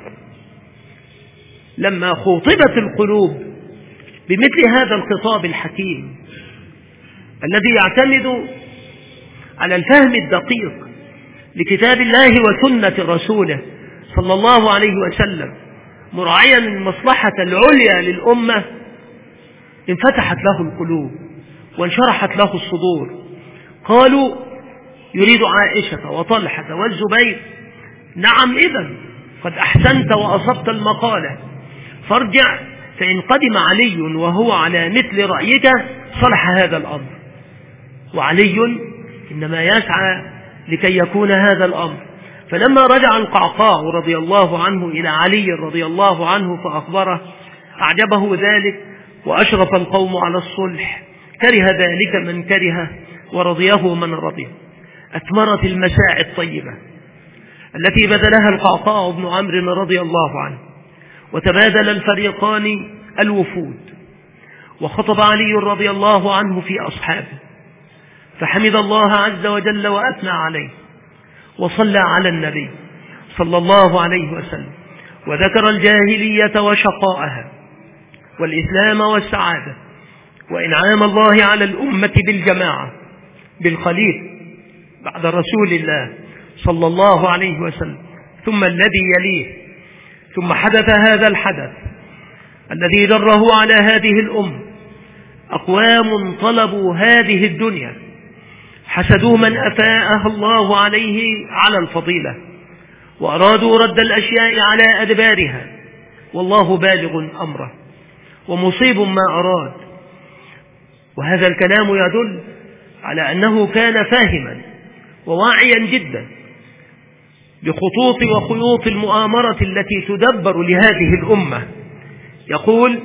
لما خوطبت القلوب بمثل هذا الخطاب الحكيم الذي يعتمد على الفهم الدقيق لكتاب الله وسنة رسوله صلى الله عليه وسلم مراعيا المصلحة العليا للأمة، انفتحت له القلوب وانشرحت له الصدور. قالوا يريد عائشة وطلحة والزبير نعم إذن قد أحسنت وأصبت المقالة، فارجع فإن قدم علي وهو على مثل رأيك صلح هذا الأمر. وعلي إنما يسعى لكي يكون هذا الأمر. فلما رجع القعقاع رضي الله عنه إلى علي رضي الله عنه فأخبره أعجبه ذلك وأشرف القوم على الصلح، كره ذلك من كره ورضيه من رضيه. أثمرت المساعي الطيبة التي بذلها القعقاع بن عمرو رضي الله عنه، وتبادل الفريقان الوفود، وخطب علي رضي الله عنه في أصحابه فحمد الله عز وجل وأثنى عليه وصلى على النبي صلى الله عليه وسلم، وذكر الجاهلية وشقاءها والإسلام والسعادة وإنعام الله على الأمة بالجماعة بالخليفة بعد رسول الله صلى الله عليه وسلم ثم الذي يليه. ثم حدث هذا الحدث الذي دره على هذه الأمة. أقوام طلبوا هذه الدنيا حسدوا من أفاءها الله عليه على الفضيلة وأرادوا رد الأشياء على أدبارها، والله بالغ أمره ومصيب ما أراد. وهذا الكلام يدل على أنه كان فاهما وواعيا جدا بخطوط وخيوط المؤامرة التي تدبر لهذه الأمة. يقول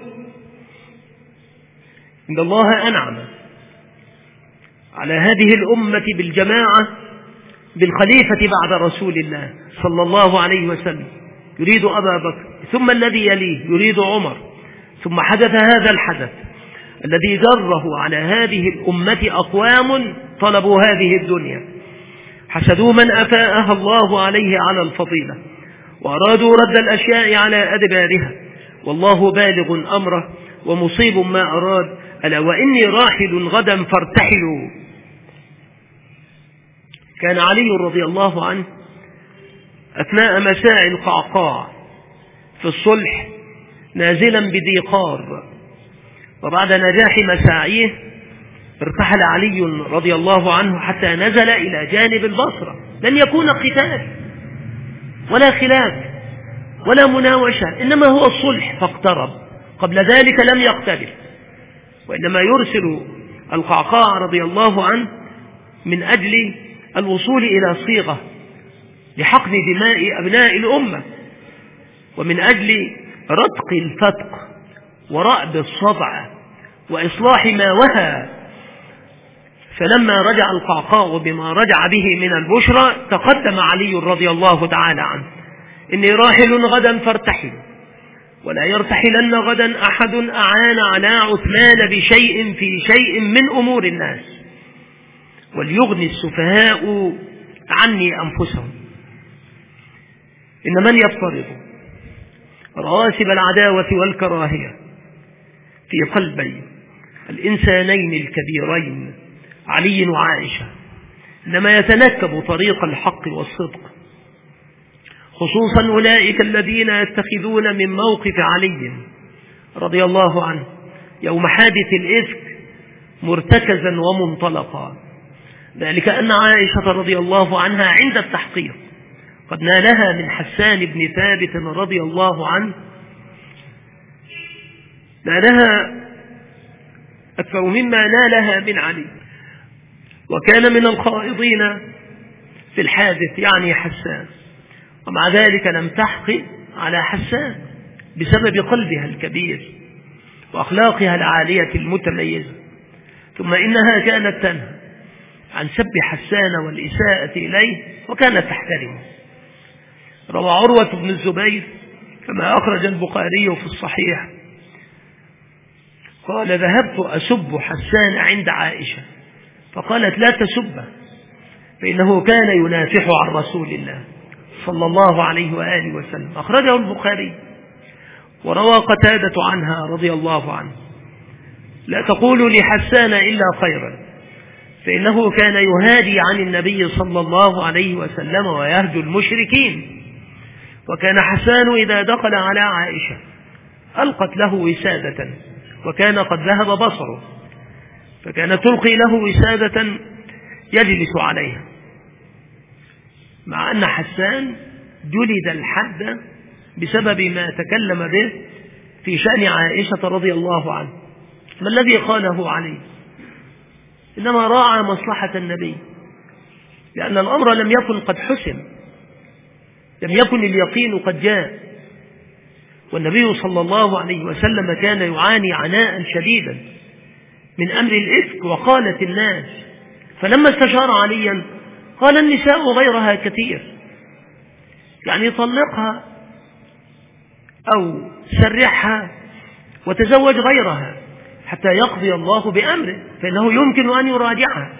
إن الله أنعم على هذه الأمة بالجماعة بالخليفة بعد رسول الله صلى الله عليه وسلم، يريد أبا بكر ثم الذي يليه يريد عمر. ثم حدث هذا الحدث الذي دره على هذه الأمة. أقوام طلبوا هذه الدنيا حسدوا من أفاءها الله عليه على الفضيلة وأرادوا رد الأشياء على أدبارها، والله بالغ أمره ومصيب ما أراد. ألا وإني راحل غدا فارتحلوا. كان علي رضي الله عنه أثناء مساعي القعقاع في الصلح نازلا بديقار، وبعد نجاح مساعيه ارتحل علي رضي الله عنه حتى نزل إلى جانب البصرة. لن يكون قتال ولا خلاف ولا مناوشة، إنما هو الصلح فاقترب. قبل ذلك لم يقترب، وإنما يرسل القعقاع رضي الله عنه من أجل الوصول إلى صيغة لحقن دماء أبناء الأمة، ومن أجل رتق الفتق ورأب الصدع وإصلاح ما وهى. فلما رجع القعقاع بما رجع به من البشرى تقدم علي رضي الله تعالى عنه: إني راحل غدا فارتحلوا، ولا يرتحلن غدا أحد أعان على عثمان بشيء في شيء من أمور الناس، وليغني السفهاء عني أنفسهم. إن من يفترض رواسب العداوة والكراهية في قلبي الإنسانين الكبيرين علي وعائشة إنما يتنكب طريق الحق والصدق، خصوصا أولئك الذين يتخذون من موقف علي رضي الله عنه يوم حادث الإفك مرتكزا ومنطلقا، ذلك أن عائشة رضي الله عنها عند التحقيق قد نالها من حسان بن ثابت رضي الله عنه نالها أكثر مما نالها من علي، وكان من الخائضين في الحادث يعني حسان، ومع ذلك لم تحقق على حسان بسبب قلبها الكبير وأخلاقها العالية المتميزة. ثم إنها كانت تنهى عن سب حسان والإساءة إليه وكانت تحترمه. روى عروة بن الزبير كما أخرج البخاري في الصحيح قال: ذهبت أسب حسان عند عائشة فقالت: لا تسبه فإنه كان ينافح عن رسول الله صلى الله عليه وآله وسلم. أخرجه البخاري. وروى قتادة عنها رضي الله عنه: لا تقولوا لحسان إلا خيرا فإنه كان يهادي عن النبي صلى الله عليه وسلم ويهجو المشركين. وكان حسان إذا دخل على عائشة ألقت له وسادة، وكان قد ذهب بصره، فكانت تلقي له وسادة يجلس عليها، مع أن حسان جلد الحد بسبب ما تكلم به في شأن عائشة رضي الله عنه. ما الذي قاله عليه؟ إنما راعى مصلحة النبي، لأن الأمر لم يكن قد حسن، لم يكن اليقين قد جاء، والنبي صلى الله عليه وسلم كان يعاني عناء شديدا من أمر الإفك وقالة الناس. فلما استشار عليا قال: النساء غيرها كثير، يعني طلقها أو سرحها وتزوج غيرها حتى يقضي الله بأمره، فإنه يمكن أن يراجعها.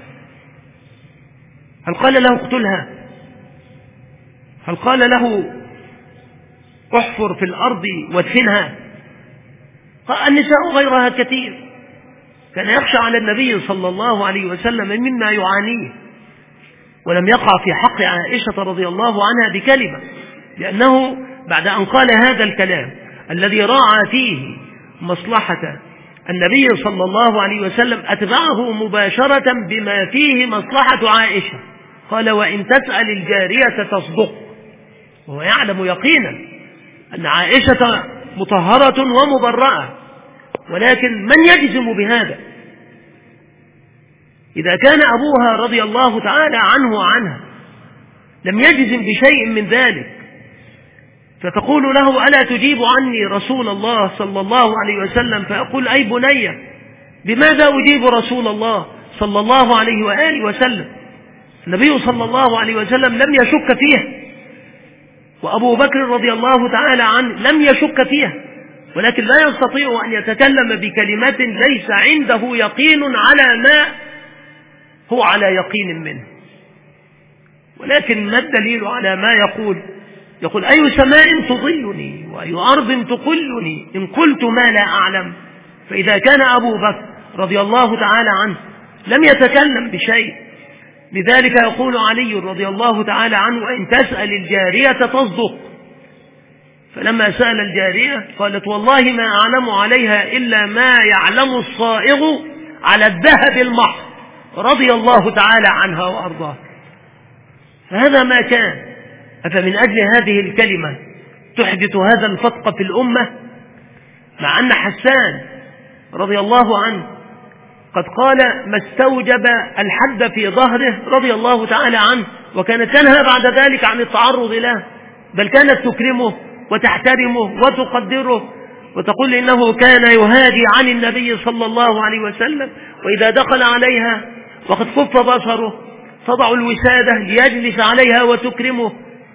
هل قال له اقتلها؟ هل قال له احفر في الأرض وادفنها؟ قال: النساء غيرها كثير. كان يخشى على النبي صلى الله عليه وسلم مما يعانيه، ولم يقع في حق عائشة رضي الله عنها بكلمة، لأنه بعد أن قال هذا الكلام الذي راعى فيه مصلحة النبي صلى الله عليه وسلم أتبعه مباشرة بما فيه مصلحة عائشة. قال: وإن تسأل الجارية تصدق، وهو يعلم يقينا أن عائشة مطهرة ومبرأة، ولكن من يجزم بهذا؟ إذا كان أبوها رضي الله تعالى عنه وعنها لم يجزم بشيء من ذلك، فتقول له: ألا تجيب عني رسول الله صلى الله عليه وسلم؟ فأقول: أي بني، بماذا أجيب رسول الله صلى الله عليه وآله وسلم؟ النبي صلى الله عليه وسلم لم يشك فيها، وأبو بكر رضي الله تعالى عنه لم يشك فيها، ولكن لا يستطيع أن يتكلم بكلمات ليس عنده يقين على ما هو على يقين منه. ولكن ما الدليل على ما يقول؟ يقول: أي سماء تظلني وأي أرض تقلني إن قلت ما لا أعلم. فإذا كان أبو بكر رضي الله تعالى عنه لم يتكلم بشيء، لذلك يقول علي رضي الله تعالى عنه: وإن تسأل الجارية تصدق. فلما سأل الجارية قالت: والله ما أعلم عليها إلا ما يعلم الصائغ على الذهب المحض، رضي الله تعالى عنها وأرضاها. فهذا ما كان. أفمن أجل هذه الكلمة تحدث هذا الفتق في الأمة، مع أن حسان رضي الله عنه قد قال ما استوجب الحد في ظهره رضي الله تعالى عنه وكانت تنهى بعد ذلك عن التعرض له، بل كانت تكرمه وتحترمه وتقدره وتقول إنه كان يهادي عن النبي صلى الله عليه وسلم، وإذا دخل عليها وقد كف بصره تضع الوسادة ليجلس عليها وتكرمه،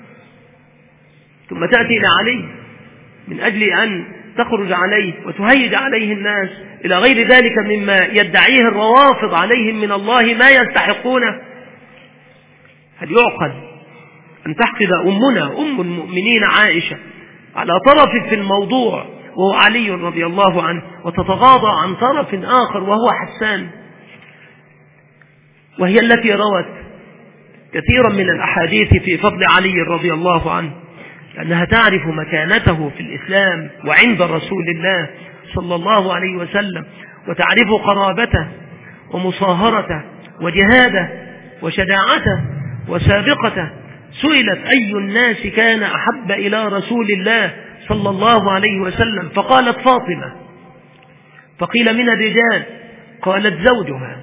ثم تأتي إلى علي من أجل أن تخرج عليه وتهيج عليه الناس إلى غير ذلك مما يدعيه الروافض عليهم من الله ما يستحقونه. هل يعقل أن تحقد أمنا أم المؤمنين عائشة على طرف في الموضوع وهو علي رضي الله عنه، وتتغاضى عن طرف آخر وهو حسان، وهي التي روت كثيرا من الأحاديث في فضل علي رضي الله عنه، لأنها تعرف مكانته في الإسلام وعند رسول الله صلى الله عليه وسلم، وتعرف قرابته ومصاهرته وجهاده وشجاعته وسابقته. سئلت أي الناس كان أحب إلى رسول الله صلى الله عليه وسلم، فقالت فاطمة. فقيل من الرجال، قالت زوجها.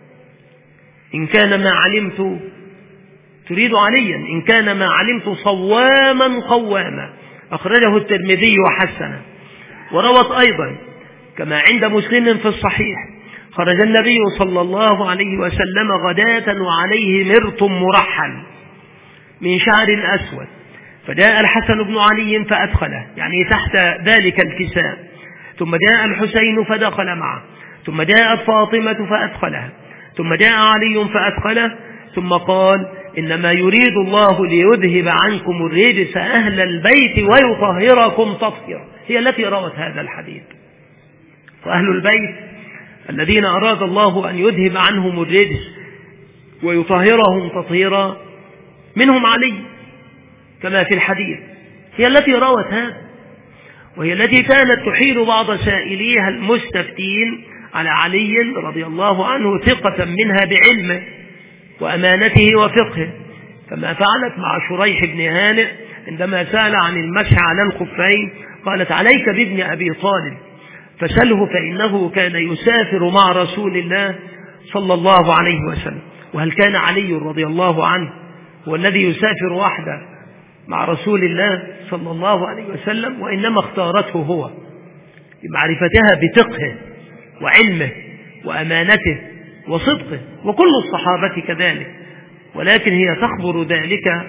إن كان ما علمت، تريد عليا، إن كان ما علمت صواما قواما. أخرجه الترمذي وحسنه. وروت أيضا كما عند مسلم في الصحيح: خرج النبي صلى الله عليه وسلم غداة وعليه مرط مرحل من شعر أسود، فجاء الحسن بن علي فأدخله، يعني تحت ذلك الكساء، ثم جاء الحسين فدخل معه، ثم جاءت فاطمة فأدخلها، ثم جاء علي فأدخله، ثم قال: إنما يريد الله ليذهب عنكم الرجس أهل البيت ويطهركم تطهيرا. هي التي روت هذا الحديث. وأهل البيت الذين أراد الله أن يذهب عنهم الرجس ويطهرهم تطهيرا منهم علي كما في الحديث. هي التي روت هذا، وهي التي كانت تحيل بعض سائليها المستفتين على علي رضي الله عنه ثقة منها بعلمه وأمانته وفقهه، كما فعلت مع شريح بن هانئ عندما سأل عن المسح على الخفين، قالت: عليك بابن أبي طالب فسله فإنه كان يسافر مع رسول الله صلى الله عليه وسلم. وهل كان علي رضي الله عنه هو الذي يسافر وحده مع رسول الله صلى الله عليه وسلم؟ وإنما اختارته هو لمعرفتها بفقهه وعلمه وأمانته وصدقه، وكل الصحابة كذلك، ولكن هي تخبر ذلك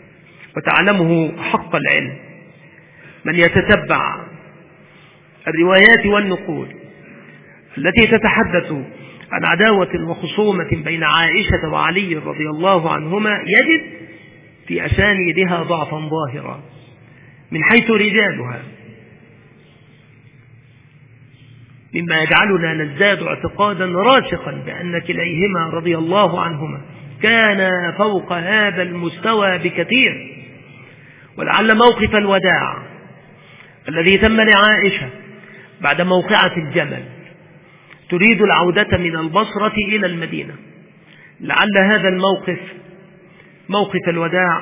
وتعلمه حق العلم. من يتتبع الروايات والنقول التي تتحدث عن عداوة وخصومة بين عائشة وعلي رضي الله عنهما يجد في أسانيدها ضعفا ظاهرا من حيث رجالها، مما يجعلنا نزداد اعتقادا راسخا بأن كليهما رضي الله عنهما كان فوق هذا المستوى بكثير. ولعل موقف الوداع الذي تم لعائشة بعد موقعة الجمل تريد العودة من البصرة إلى المدينة، لعل هذا الموقف موقف الوداع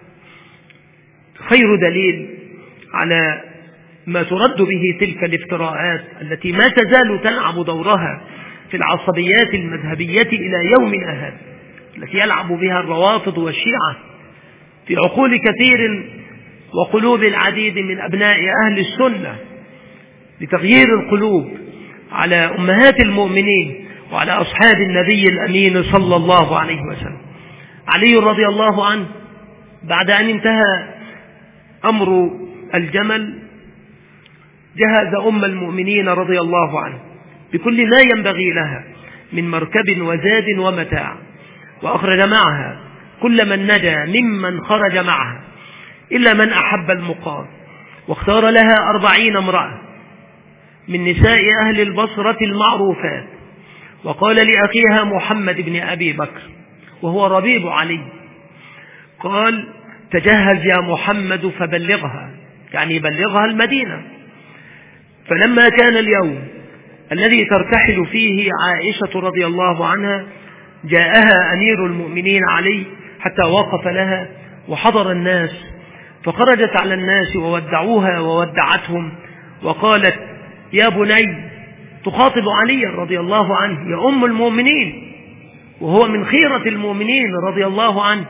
خير دليل على ما ترد به تلك الافتراءات التي ما تزال تلعب دورها في العصبيات المذهبية إلى يومنا هذا، التي يلعب بها الروافض والشيعة في عقول كثير وقلوب العديد من أبناء أهل السنة لتغيير القلوب على أمهات المؤمنين وعلى أصحاب النبي الأمين صلى الله عليه وسلم. علي رضي الله عنه بعد أن انتهى أمر الجمل جهز أم المؤمنين رضي الله عنه بكل ما ينبغي لها من مركب وزاد ومتاع، وأخرج معها كل من نجا ممن خرج معها إلا من أحب المقام، واختار لها أربعين امرأة من نساء أهل البصرة المعروفات، وقال لأخيها محمد بن أبي بكر وهو ربيب علي، قال: تجهز يا محمد فبلغها، يعني بلغها المدينة. فلما كان اليوم الذي ترتحل فيه عائشة رضي الله عنها جاءها أمير المؤمنين علي حتى وقف لها وحضر الناس، فخرجت على الناس وودعوها وودعتهم وقالت: يا بني، تخاطب علي رضي الله عنه يا أم المؤمنين وهو من خيرة المؤمنين رضي الله عنه،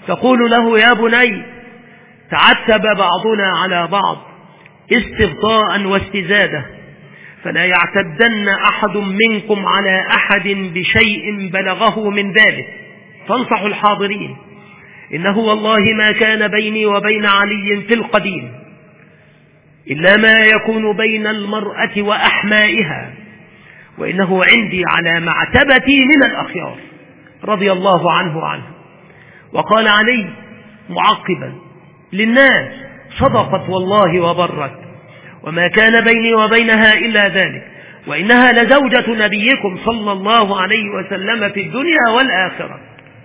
تقول له: يا بني، تعتب بعضنا على بعض استبطاء واستزادة، فلا يعتدن أحد منكم على أحد بشيء بلغه من ذلك، فانصحوا الحاضرين، إنه والله ما كان بيني وبين علي في القديم إلا ما يكون بين المرأة وأحمائها، وإنه عندي على معتبتي من الأخيار رضي الله عنه عنه. وقال علي معقبا للناس: صدقت والله وبرت، وما كان بيني وبينها إلا ذلك، وإنها لزوجة نبيكم صلى الله عليه وسلم في الدنيا والآخرة.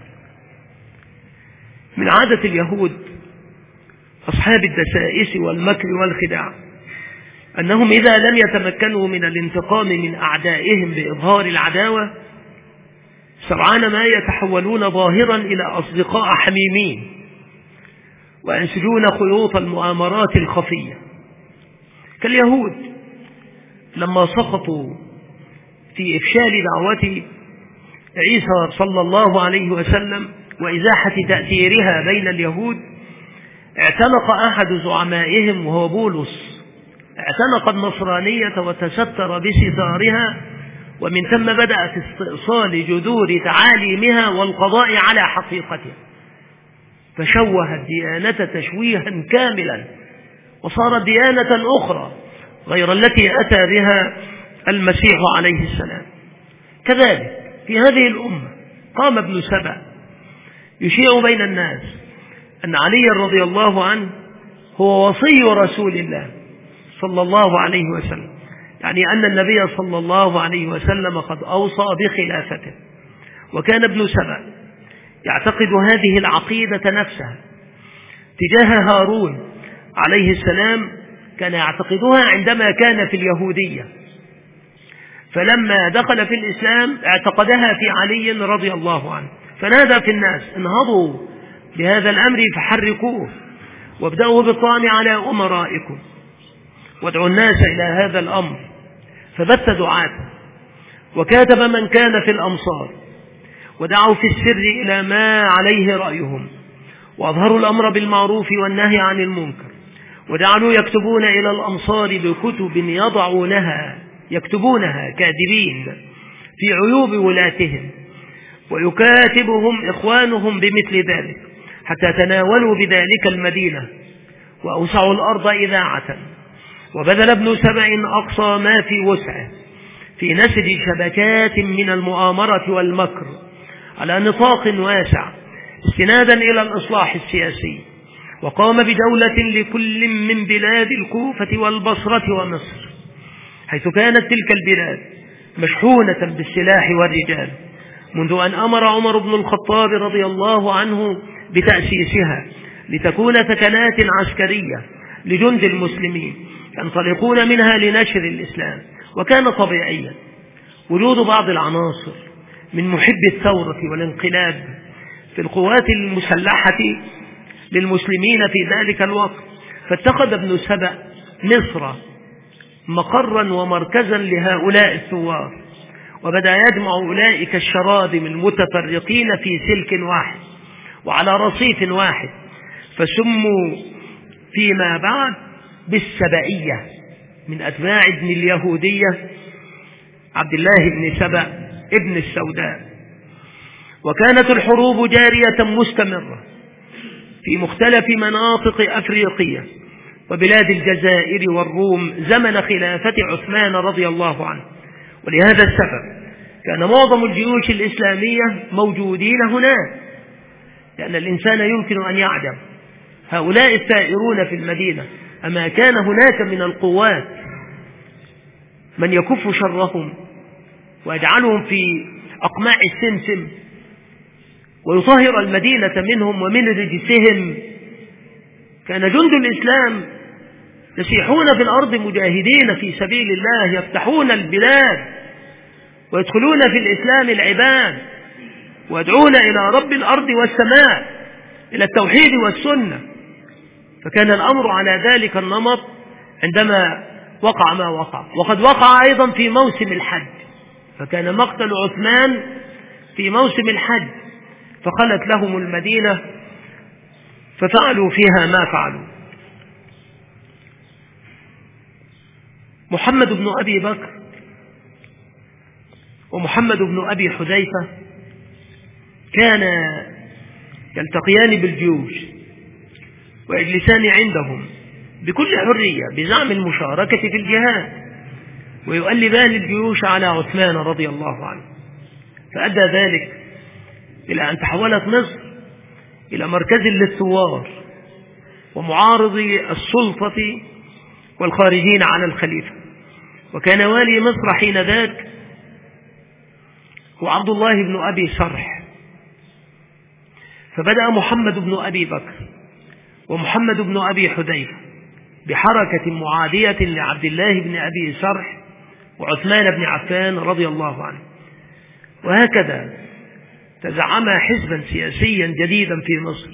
من عادة اليهود أصحاب الدسائس والمكر والخداع أنهم إذا لم يتمكنوا من الانتقام من أعدائهم بإظهار العداوة سرعان ما يتحولون ظاهرا إلى أصدقاء حميمين وينسجون خيوط المؤامرات الخفية، كاليهود لما سقطوا في إفشال دعوة عيسى صلى الله عليه وسلم وإزاحة تأثيرها بين اليهود، اعتنق أحد زعمائهم وهو بولس، اعتنق النصرانية وتستر بستارها، ومن ثم بدأ في استئصال جذور تعاليمها والقضاء على حقيقتها، فشوه الديانة تشويها كاملا وصارت ديانة أخرى غير التي أتى بها المسيح عليه السلام. كذلك في هذه الأمة قام ابن سبأ يشيع بين الناس أن علي رضي الله عنه هو وصي رسول الله صلى الله عليه وسلم، يعني أن النبي صلى الله عليه وسلم قد أوصى بخلافته. وكان ابن سبأ يعتقد هذه العقيدة نفسها تجاه هارون عليه السلام، كان يعتقدها عندما كان في اليهودية، فلما دخل في الإسلام اعتقدها في علي رضي الله عنه، فنادى في الناس: انهضوا بهذا الأمر فحركوه، وابدأوا بالطعن على أمرائكم، وادعوا الناس إلى هذا الأمر. فبت دعاته وكاتب من كان في الأمصار، ودعوا في السر إلى ما عليه رأيهم، وأظهروا الأمر بالمعروف والنهي عن المنكر، وجعلوا يكتبون إلى الأمصار بكتب يضعونها يكتبونها كاذبين في عيوب ولاتهم، ويكاتبهم إخوانهم بمثل ذلك، حتى تناولوا بذلك المدينة وأوسعوا الأرض إذاعة. وبذل ابن سبأ أقصى ما في وسعه في نسج شبكات من المؤامرة والمكر على نطاق واسع استنادا إلى الإصلاح السياسي، وقام بدولة لكل من بلاد الكوفة والبصرة ومصر، حيث كانت تلك البلاد مشحونة بالسلاح والرجال، منذ أن أمر عمر بن الخطاب رضي الله عنه بتأسيسها لتكون سكنات عسكرية لجند المسلمين ينطلقون منها لنشر الإسلام. وكان طبيعيا وجود بعض العناصر من محب الثورة والانقلاب في القوات المسلحة للمسلمين في ذلك الوقت، فاتخذ ابن سبأ مصر مقرا ومركزا لهؤلاء الثوار، وبدأ يجمع أولئك الشراذم المتفرقين في سلك واحد وعلى رصيف واحد، فسموا فيما بعد بالسبئية من أتباع ابن اليهودية عبد الله بن سبأ ابن السوداء. وكانت الحروب جارية مستمرة في مختلف مناطق أفريقية وبلاد الجزائر والروم زمن خلافة عثمان رضي الله عنه، ولهذا السبب كان معظم الجيوش الإسلامية موجودين هناك، لأن الإنسان يمكن أن يعجب هؤلاء الثائرون في المدينة أما كان هناك من القوات من يكف شرهم ويجعلهم في أقماع السمسم ويطهر المدينة منهم ومن رجسهم. كان جند الإسلام يسيحون في الأرض مجاهدين في سبيل الله، يفتحون البلاد ويدخلون في الإسلام العباد ويدعون إلى رب الأرض والسماء، إلى التوحيد والسنة. فكان الأمر على ذلك النمط عندما وقع ما وقع. وقد وقع أيضا في موسم الحج، فكان مقتل عثمان في موسم الحج، فخلت لهم المدينة ففعلوا فيها ما فعلوا. محمد بن أبي بكر ومحمد بن أبي حذيفة كانا يلتقيان بالجيوش ويجلسان عندهم بكل حرية بزعم المشاركة في الجهاد، ويؤلبان الجيوش على عثمان رضي الله عنه. فأدى ذلك إلى أن تحولت مصر إلى مركز للثوار ومعارضي السلطة والخارجين على الخليفة. وكان والي مصر حين ذاك هو عبد الله بن أبي سرح. فبدأ محمد بن أبي بكر ومحمد بن أبي حذيفة بحركة معادية لعبد الله بن أبي سرح وعثمان بن عفان رضي الله عنه، وهكذا تزعما حزبا سياسيا جديدا في مصر.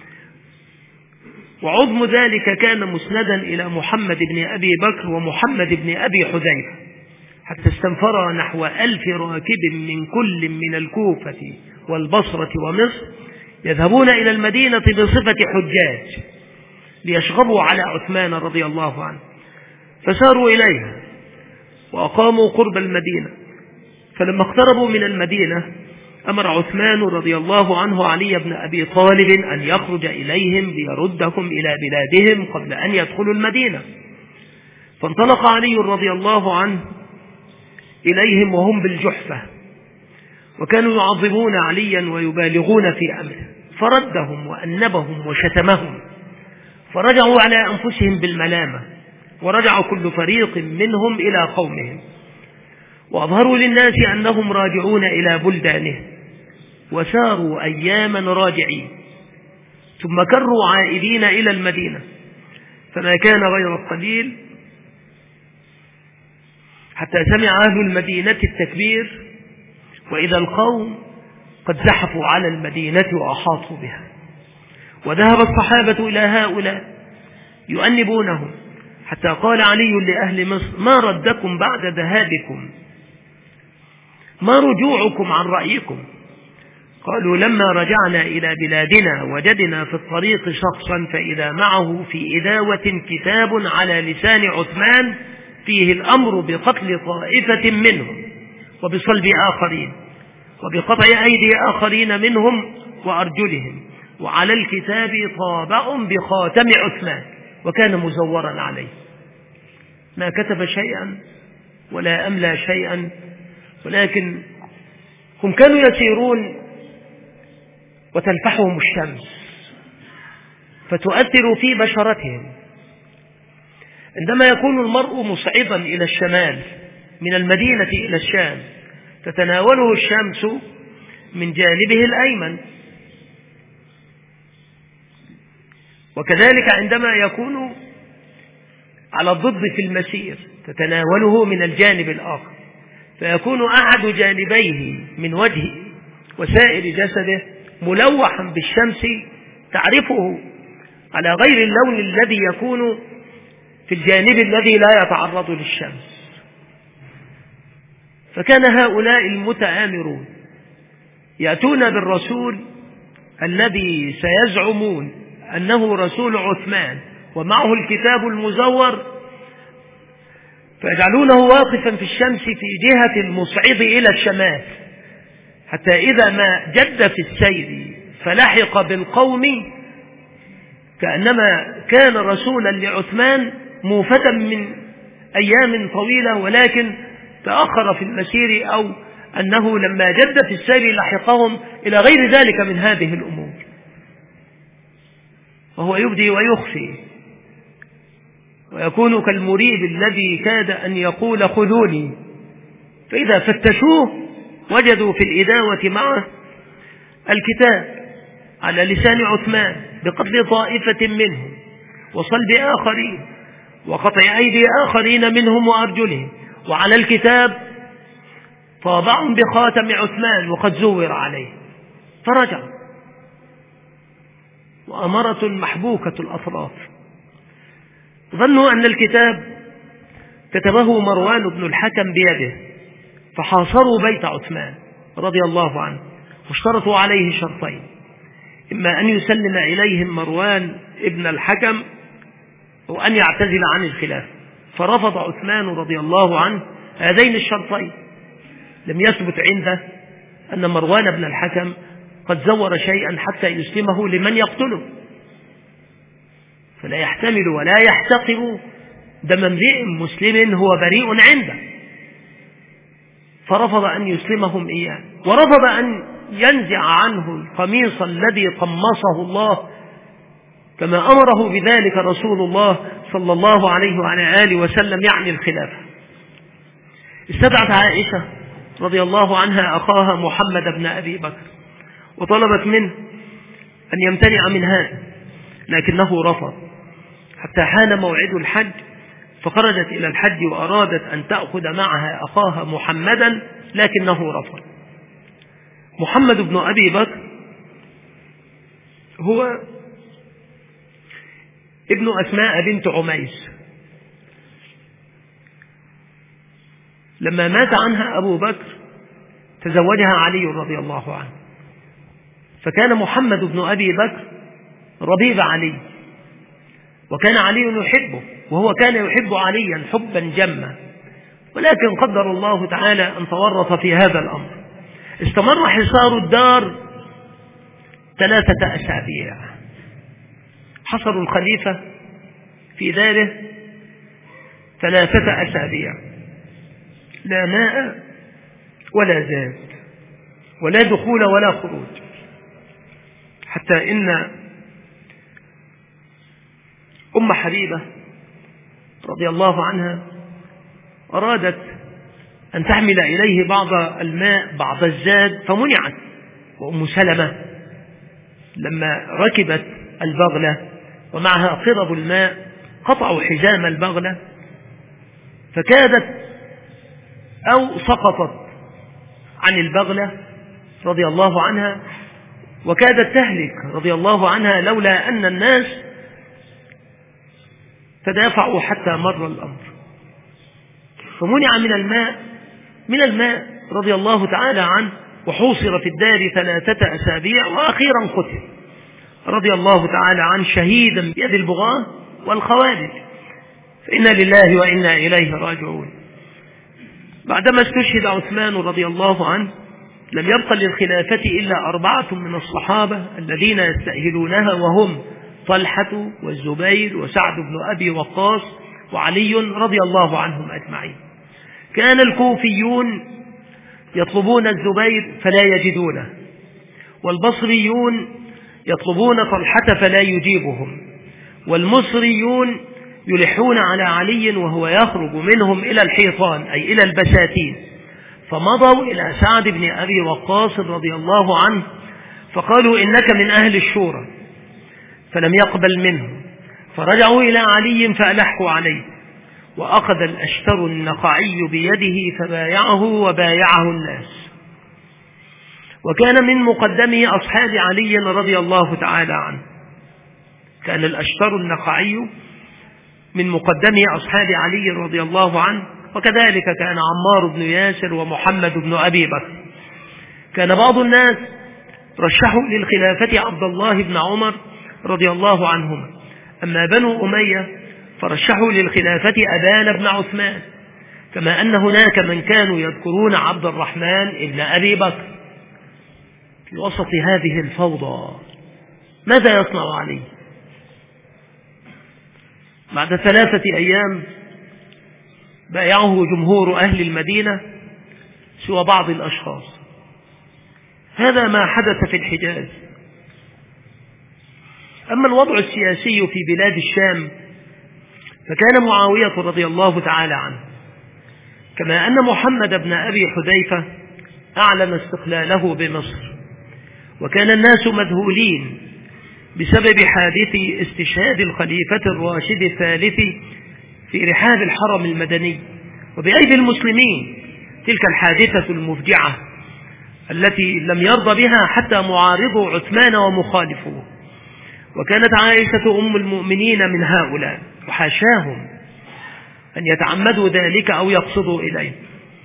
وعظم ذلك كان مسندا إلى محمد بن أبي بكر ومحمد بن أبي حذيفة، حتى استنفر نحو ألف راكب من كل من الكوفة والبصرة ومصر يذهبون إلى المدينة بصفة حجاج ليشغبوا على عثمان رضي الله عنه. فساروا إليها وأقاموا قرب المدينة. فلما اقتربوا من المدينة أمر عثمان رضي الله عنه علي بن أبي طالب أن يخرج إليهم ليردهم إلى بلادهم قبل أن يدخلوا المدينة. فانطلق علي رضي الله عنه إليهم وهم بالجحفة، وكانوا يعظمون عليا ويبالغون في أمره، فردهم وأنبهم وشتمهم، فرجعوا على أنفسهم بالملامة، ورجع كل فريق منهم إلى قومهم، وأظهروا للناس أنهم راجعون إلى بلدانهم، وساروا أياما راجعين، ثم كروا عائدين إلى المدينة. فما كان غير القليل حتى سمع أهل المدينة التكبير، وإذا القوم قد زحفوا على المدينة وأحاطوا بها. وذهب الصحابة إلى هؤلاء يؤنبونهم، حتى قال علي لأهل مصر: ما ردكم بعد ذهابكم؟ ما رجوعكم عن رأيكم؟ قالوا: لما رجعنا إلى بلادنا وجدنا في الطريق شخصا فإذا معه في إداوة كتاب على لسان عثمان فيه الأمر بقتل طائفة منهم وبصلب آخرين وبقطع أيدي آخرين منهم وأرجلهم، وعلى الكتاب طابع بخاتم عثمان، وكان مزورا عليه. ما كتب شيئا ولا أملى شيئا، ولكن هم كانوا يسيرون وتلفحهم الشمس فتؤثر في بشرتهم. عندما يكون المرء مصعدا إلى الشمال من المدينة إلى الشام تتناوله الشمس من جانبه الأيمن، وكذلك عندما يكون على الضد في المسير تتناوله من الجانب الآخر، فيكون أحد جانبيه من وجهه وسائر جسده ملوحا بالشمس تعرفه على غير اللون الذي يكون في الجانب الذي لا يتعرض للشمس. فكان هؤلاء المتآمرون يأتون بالرسول الذي سيزعمون أنه رسول عثمان ومعه الكتاب المزور، فيجعلونه واقفا في الشمس في جهة المصعد إلى الشمال، حتى إذا ما جد في السير فلحق بالقوم كأنما كان رسولا لعثمان موفة من أيام طويلة، ولكن تأخر في المسير، أو أنه لما جد في السير لحقهم إلى غير ذلك من هذه الأمور. وهو يبدي ويخفي، ويكون كالمريب الذي كاد أن يقول خذوني، فإذا فتشوه وجدوا في الإداوة معه الكتاب على لسان عثمان بقتل طائفة منهم وصلب آخرين وقطع أيدي آخرين منهم وأرجلهم، وعلى الكتاب طابع بخاتم عثمان وقد زور عليه. فرجع وأمرة محبوكة الأطراف، ظنوا أن الكتاب كتبه مروان بن الحكم بيده، فحاصروا بيت عثمان رضي الله عنه واشترطوا عليه شرطين: إما أن يسلم إليهم مروان ابن الحكم أو أن يعتزل عن الخلافة، فرفض عثمان رضي الله عنه هذين الشرطين. لم يثبت عنده أن مروان بن الحكم قد زور شيئا حتى يسلمه لمن يقتله، فلا يحتمل ولا يحتقر دم امرئ مسلم هو بريء عنده، فرفض أن يسلمهم إياه، ورفض أن ينزع عنه القميص الذي قمصه الله كما أمره بذلك رسول الله صلى الله عليه وعلى آله وسلم، يعني الخلافة. استدعت عائشة رضي الله عنها أخاها محمد بن أبي بكر وطلبت منه أن يمتنع من هذا، لكنه رفض حتى حان موعد الحج، فخرجت إلى الحج وأرادت أن تأخذ معها أخاها محمدا، لكنه رفض. محمد بن أبي بكر هو ابن أسماء بنت عميس. لما مات عنها أبو بكر تزوجها علي رضي الله عنه، فكان محمد بن أبي بكر ربيب علي، وكان علي يحبه، وهو كان يحب عليا حبا جما، ولكن قدر الله تعالى أن تورط في هذا الأمر. استمر حصار الدار ثلاثة أسابيع، حصروا الخليفة في داره ثلاثة أسابيع، لا ماء ولا زاد ولا دخول ولا خروج، حتى إن أم حبيبة رضي الله عنها أرادت أن تحمل إليه بعض الماء بعض الزاد فمنعت، وأم سلمة لما ركبت البغلة ومعها قرب الماء قطعوا حزام البغلة فكادت أو سقطت عن البغلة رضي الله عنها، وكادت تهلك رضي الله عنها لولا أن الناس تدافعوا حتى مر الأمر، فمنع من الماء من الماء رضي الله تعالى عنه، وحوصر في الدار ثلاثة أسابيع، وأخيرا قتل رضي الله تعالى عنه شهيدا بيد البغاة والخوارج، فإنا لله وإنا إليه راجعون. بعدما استشهد عثمان رضي الله عنه لم يبق للخلافة إلا أربعة من الصحابة الذين يستأهلونها، وهم طلحة والزبير وسعد بن أبي وقاص وعلي رضي الله عنهم أجمعين. كان الكوفيون يطلبون الزبير فلا يجدونه، والبصريون يطلبون طلحة فلا يجيبهم، والمصريون يلحون على علي وهو يخرج منهم إلى الحيطان أي إلى البساتين، فمضوا إلى سعد بن أبي وقاص رضي الله عنه فقالوا إنك من أهل الشورى، فلم يقبل منهم، فرجعوا إلى علي فألحوا عليه، وأخذ الأشتر النقعي بيده فبايعه وبايعه الناس. وكان من مقدمه أصحاب علي رضي الله تعالى عنه، كان الأشتر النقعي من مقدمه أصحاب علي رضي الله عنه، وكذلك كان عمار بن ياسر ومحمد بن أبي بكر. كان بعض الناس رشحوا للخلافة عبد الله بن عمر رضي الله عنهما، أما بنو أمية فرشحوا للخلافة أبان بن عثمان، كما أن هناك من كانوا يذكرون عبد الرحمن بن أبي بكر. في وسط هذه الفوضى ماذا يصنع علي؟ بعد ثلاثة أيام بايعه جمهور أهل المدينة سوى بعض الأشخاص. هذا ما حدث في الحجاز. أما الوضع السياسي في بلاد الشام فكان معاوية رضي الله تعالى عنه، كما أن محمد بن أبي حذيفة أعلن استقلاله بمصر، وكان الناس مذهولين بسبب حادث استشهاد الخليفة الراشد الثالث في رحاب الحرم المدني وبأيدي المسلمين، تلك الحادثة المفجعة التي لم يرضى بها حتى معارضو عثمان ومخالفوه. وكانت عائشة أم المؤمنين من هؤلاء، وحاشاهم أن يتعمدوا ذلك أو يقصدوا إليه.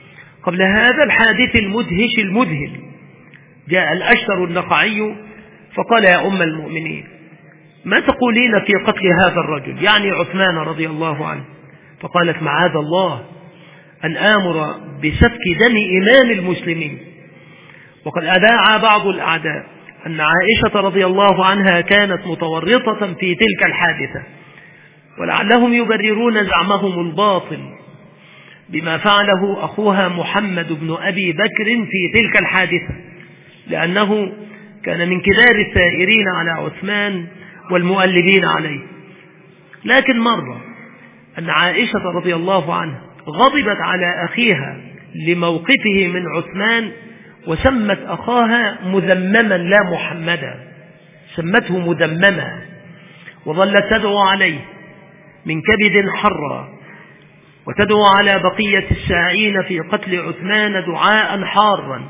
قبل هذا الحادث المدهش المذهل جاء الأشتر النقعي فقال: يا أم المؤمنين، ما تقولين في قتل هذا الرجل، يعني عثمان رضي الله عنه؟ فقالت: معاذ الله أن آمر بسفك دم إمام المسلمين. وقد أذاع بعض الأعداء أن عائشة رضي الله عنها كانت متورطة في تلك الحادثة، ولعلهم يبررون زعمهم الباطل بما فعله أخوها محمد بن أبي بكر في تلك الحادثة، لأنه كان من كبار الثائرين على عثمان والمؤلبين عليه. لكن مرة أن عائشة رضي الله عنها غضبت على أخيها لموقفه من عثمان، وسمت أخاها مذمما لا محمدا، سمته مذمما، وظلت تدعو عليه من كبد حرا، وتدعو على بقية الساعين في قتل عثمان دعاء حارا،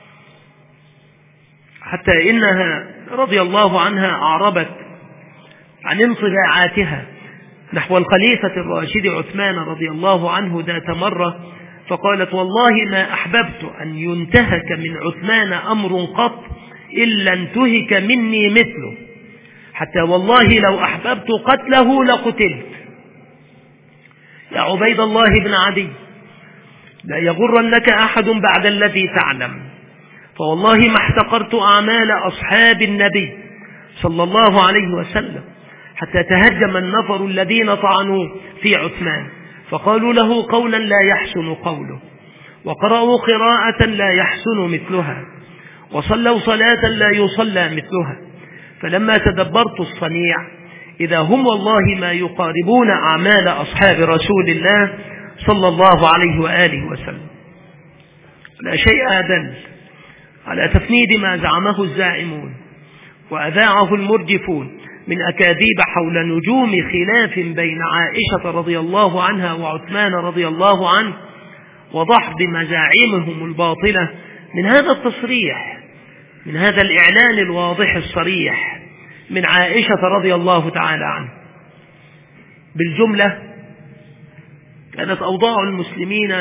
حتى إنها رضي الله عنها أعربت عن انطباعاتها نحو الخليفة الراشد عثمان رضي الله عنه ذات مرة، فقالت: والله ما أحببت أن ينتهك من عثمان أمر قط إلا انتهك مني مثله، حتى والله لو أحببت قتله لقتلت. يا عبيد الله بن عدي، لا يغرنك أحد بعد الذي تعلم، فوالله ما احتقرت أعمال أصحاب النبي صلى الله عليه وسلم حتى تهجم النفر الذين طعنوا في عثمان، فقالوا له قولا لا يحسن قوله، وقرأوا قراءة لا يحسن مثلها، وصلوا صلاة لا يصلى مثلها. فلما تدبرت الصنيع إذا هم والله ما يقاربون أعمال أصحاب رسول الله صلى الله عليه وآله وسلم. لا شيء أدل على تفنيد ما زعمه الزائمون وأذاعه المرجفون من أكاذيب حول نجوم خلاف بين عائشة رضي الله عنها وعثمان رضي الله عنه، وضحض مزاعمهم الباطلة من هذا التصريح، من هذا الإعلان الواضح الصريح من عائشة رضي الله تعالى عنها. بالجملة كانت أوضاع المسلمين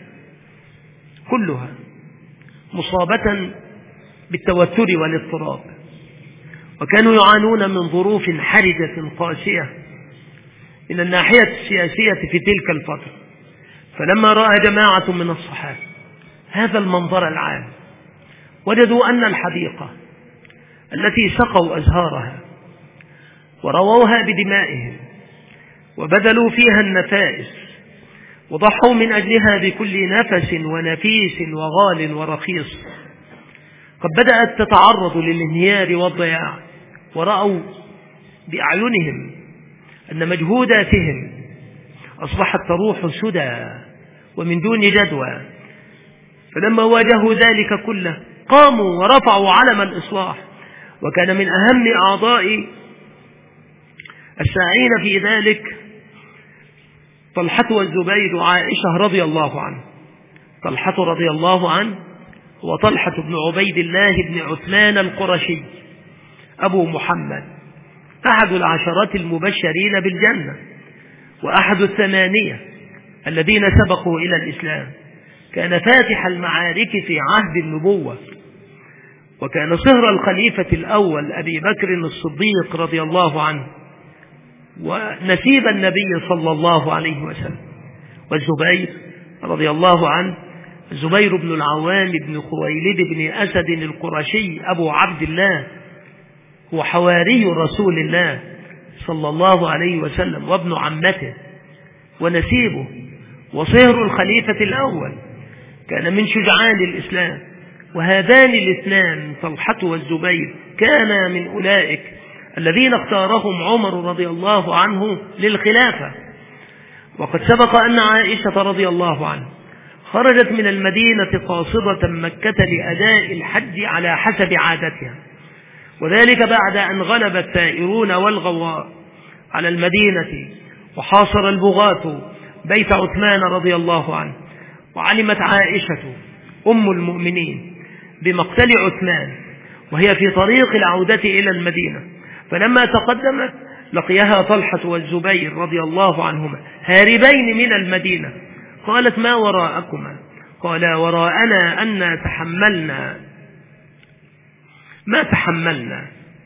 كلها مصابة بالتوتر والاضطراب، وكانوا يعانون من ظروف حرجة قاسية من الناحية السياسية في تلك الفترة. فلما رأى جماعة من الصحابة هذا المنظر العام، وجدوا أن الحديقة التي سقوا أزهارها ورووها بدمائهم وبذلوا فيها النفائس وضحوا من أجلها بكل نفس ونفيس وغال ورخيص، قد بدأت تتعرض للانهيار والضياع، ورأوا بأعينهم أن مجهوداتهم أصبحت تروح سدى ومن دون جدوى. فلما واجهوا ذلك كله قاموا ورفعوا علم الإصلاح، وكان من أهم أعضاء الساعين في ذلك طلحة والزبير وعائشة رضي الله عنه. طلحة رضي الله عنه هو طلحة بن عبيد الله بن عثمان القرشي أبو محمد، أحد العشرات المبشرين بالجنة، وأحد الثمانية الذين سبقوا إلى الإسلام. كان فاتح المعارك في عهد النبوة، وكان صهر الخليفة الأول أبي بكر الصديق رضي الله عنه، ونسيب النبي صلى الله عليه وسلم. والزبير رضي الله عنه الزبير بن العوام بن خويلد بن أسد القرشي أبو عبد الله، هو حواري رسول الله صلى الله عليه وسلم وابن عمته ونسيبه، وصهر الخليفة الأول، كان من شجعان الإسلام. وهذان الاثنان طلحة والزبير كانا من أولئك الذين اختارهم عمر رضي الله عنه للخلافة. وقد سبق أن عائشة رضي الله عنها خرجت من المدينة قاصدة مكة لأداء الحج على حسب عادتها، وذلك بعد أن غلب الثائرون والغواء على المدينة وحاصر البغاة بيت عثمان رضي الله عنه. وعلمت عائشة أم المؤمنين بمقتل عثمان وهي في طريق العودة إلى المدينة، فلما تقدمت لقيها طلحة والزبير رضي الله عنهما هاربين من المدينة. قالت: ما وراءكما؟ قالا: وراءنا أن تحملنا ما تحملنا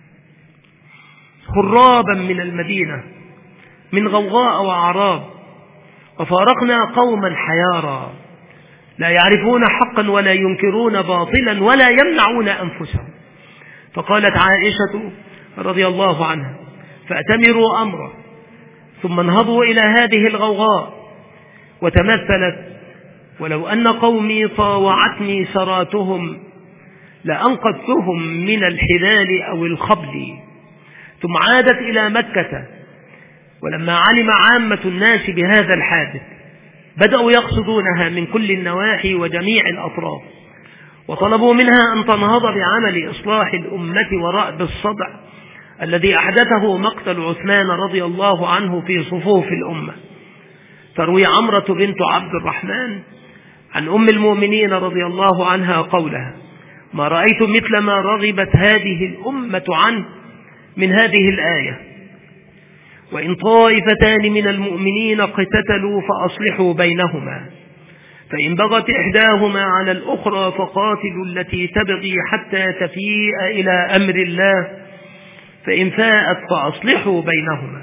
هرابا من المدينة من غوغاء وأعراب، وفارقنا قوما حيارى لا يعرفون حقا ولا ينكرون باطلا ولا يمنعون أنفسهم. فقالت عائشة رضي الله عنها: فأتمروا أمرا ثم انهضوا إلى هذه الغوغاء. وتمثلت: ولو أن قومي طاوعتني سراتهم لأنقذتهم من الحبال أو الخبل. ثم عادت إلى مكة، ولما علم عامة الناس بهذا الحادث بدأوا يقصدونها من كل النواحي وجميع الأطراف، وطلبوا منها أن تنهض بعمل إصلاح الأمة ورأب الصدع الذي أحدثه مقتل عثمان رضي الله عنه في صفوف الأمة. تروي عمرة بنت عبد الرحمن عن أم المؤمنين رضي الله عنها قولها: ما رأيت مثل ما رغبت هذه الأمة عنه من هذه الآية: وإن طائفتان من المؤمنين اقتتلوا فأصلحوا بينهما، فإن بغت إحداهما على الأخرى فقاتلوا التي تبغي حتى تفيء إلى أمر الله، فإن فاءت فأصلحوا بينهما.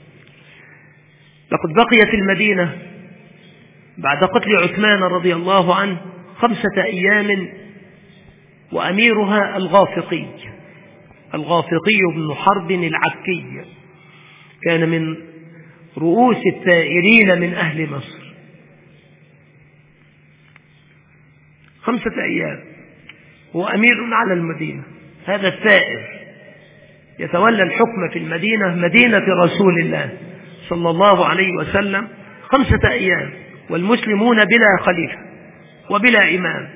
لقد بقي في المدينة بعد قتل عثمان رضي الله عنه خمسة أيام، وأميرها الغافقي الغافقي بن حرب العكي، كان من رؤوس الثائرين من أهل مصر. خمسة أيام هو أمير على المدينة، هذا الثائر يتولى الحكم في المدينة، مدينة رسول الله صلى الله عليه وسلم، خمسة أيام والمسلمون بلا خليفة وبلا إمام،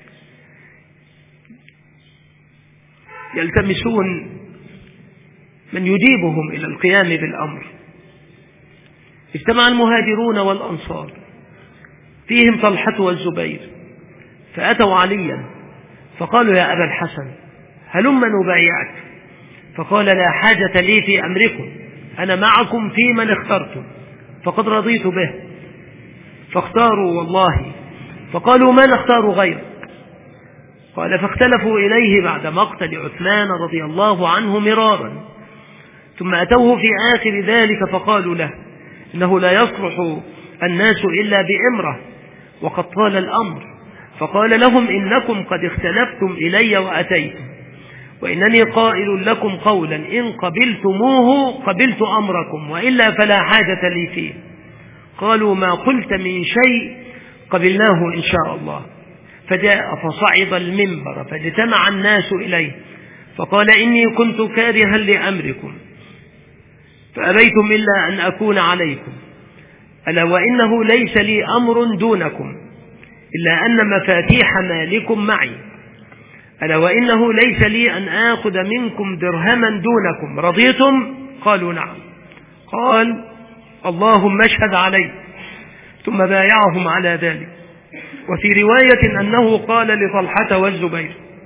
يلتمسون من يجيبهم إلى القيام بالأمر. اجتمع المهاجرون والأنصار فيهم طلحة والزبير، فأتوا عليا فقالوا: يا أبا الحسن هلم نبايعك. فقال: لا حاجة لي في أمركم، أنا معكم في من اخترتم فقد رضيت به. فاختاروا والله، فقالوا: ما نختار غيرك. قال: فاختلفوا إليه بعد مقتل عثمان رضي الله عنه مرارا، ثم أتوه في آخر ذلك فقالوا له: إنه لا يصلح الناس إلا بإمرة وقد طال الأمر. فقال لهم: إنكم قد اختلفتم إلي وأتيتم، وإنني قائل لكم قولا إن قبلتموه قبلت أمركم، وإلا فلا حاجة لي فيه. قالوا: ما قلت من شيء قبلناه إن شاء الله. فجاء فصعد المنبر فاجتمع الناس إليه فقال: إني كنت كارها لأمركم فأبيتم إلا أن أكون عليكم، ألا وإنه ليس لي أمر دونكم إلا أن مفاتيح مالكم معي، ألا وإنه ليس لي أن آخذ منكم درهما دونكم، رضيتم؟ قالوا: نعم. قال: اللهم اشهد علي. ثم بايعهم على ذلك. وفي رواية أنه قال لطلحة والزبير: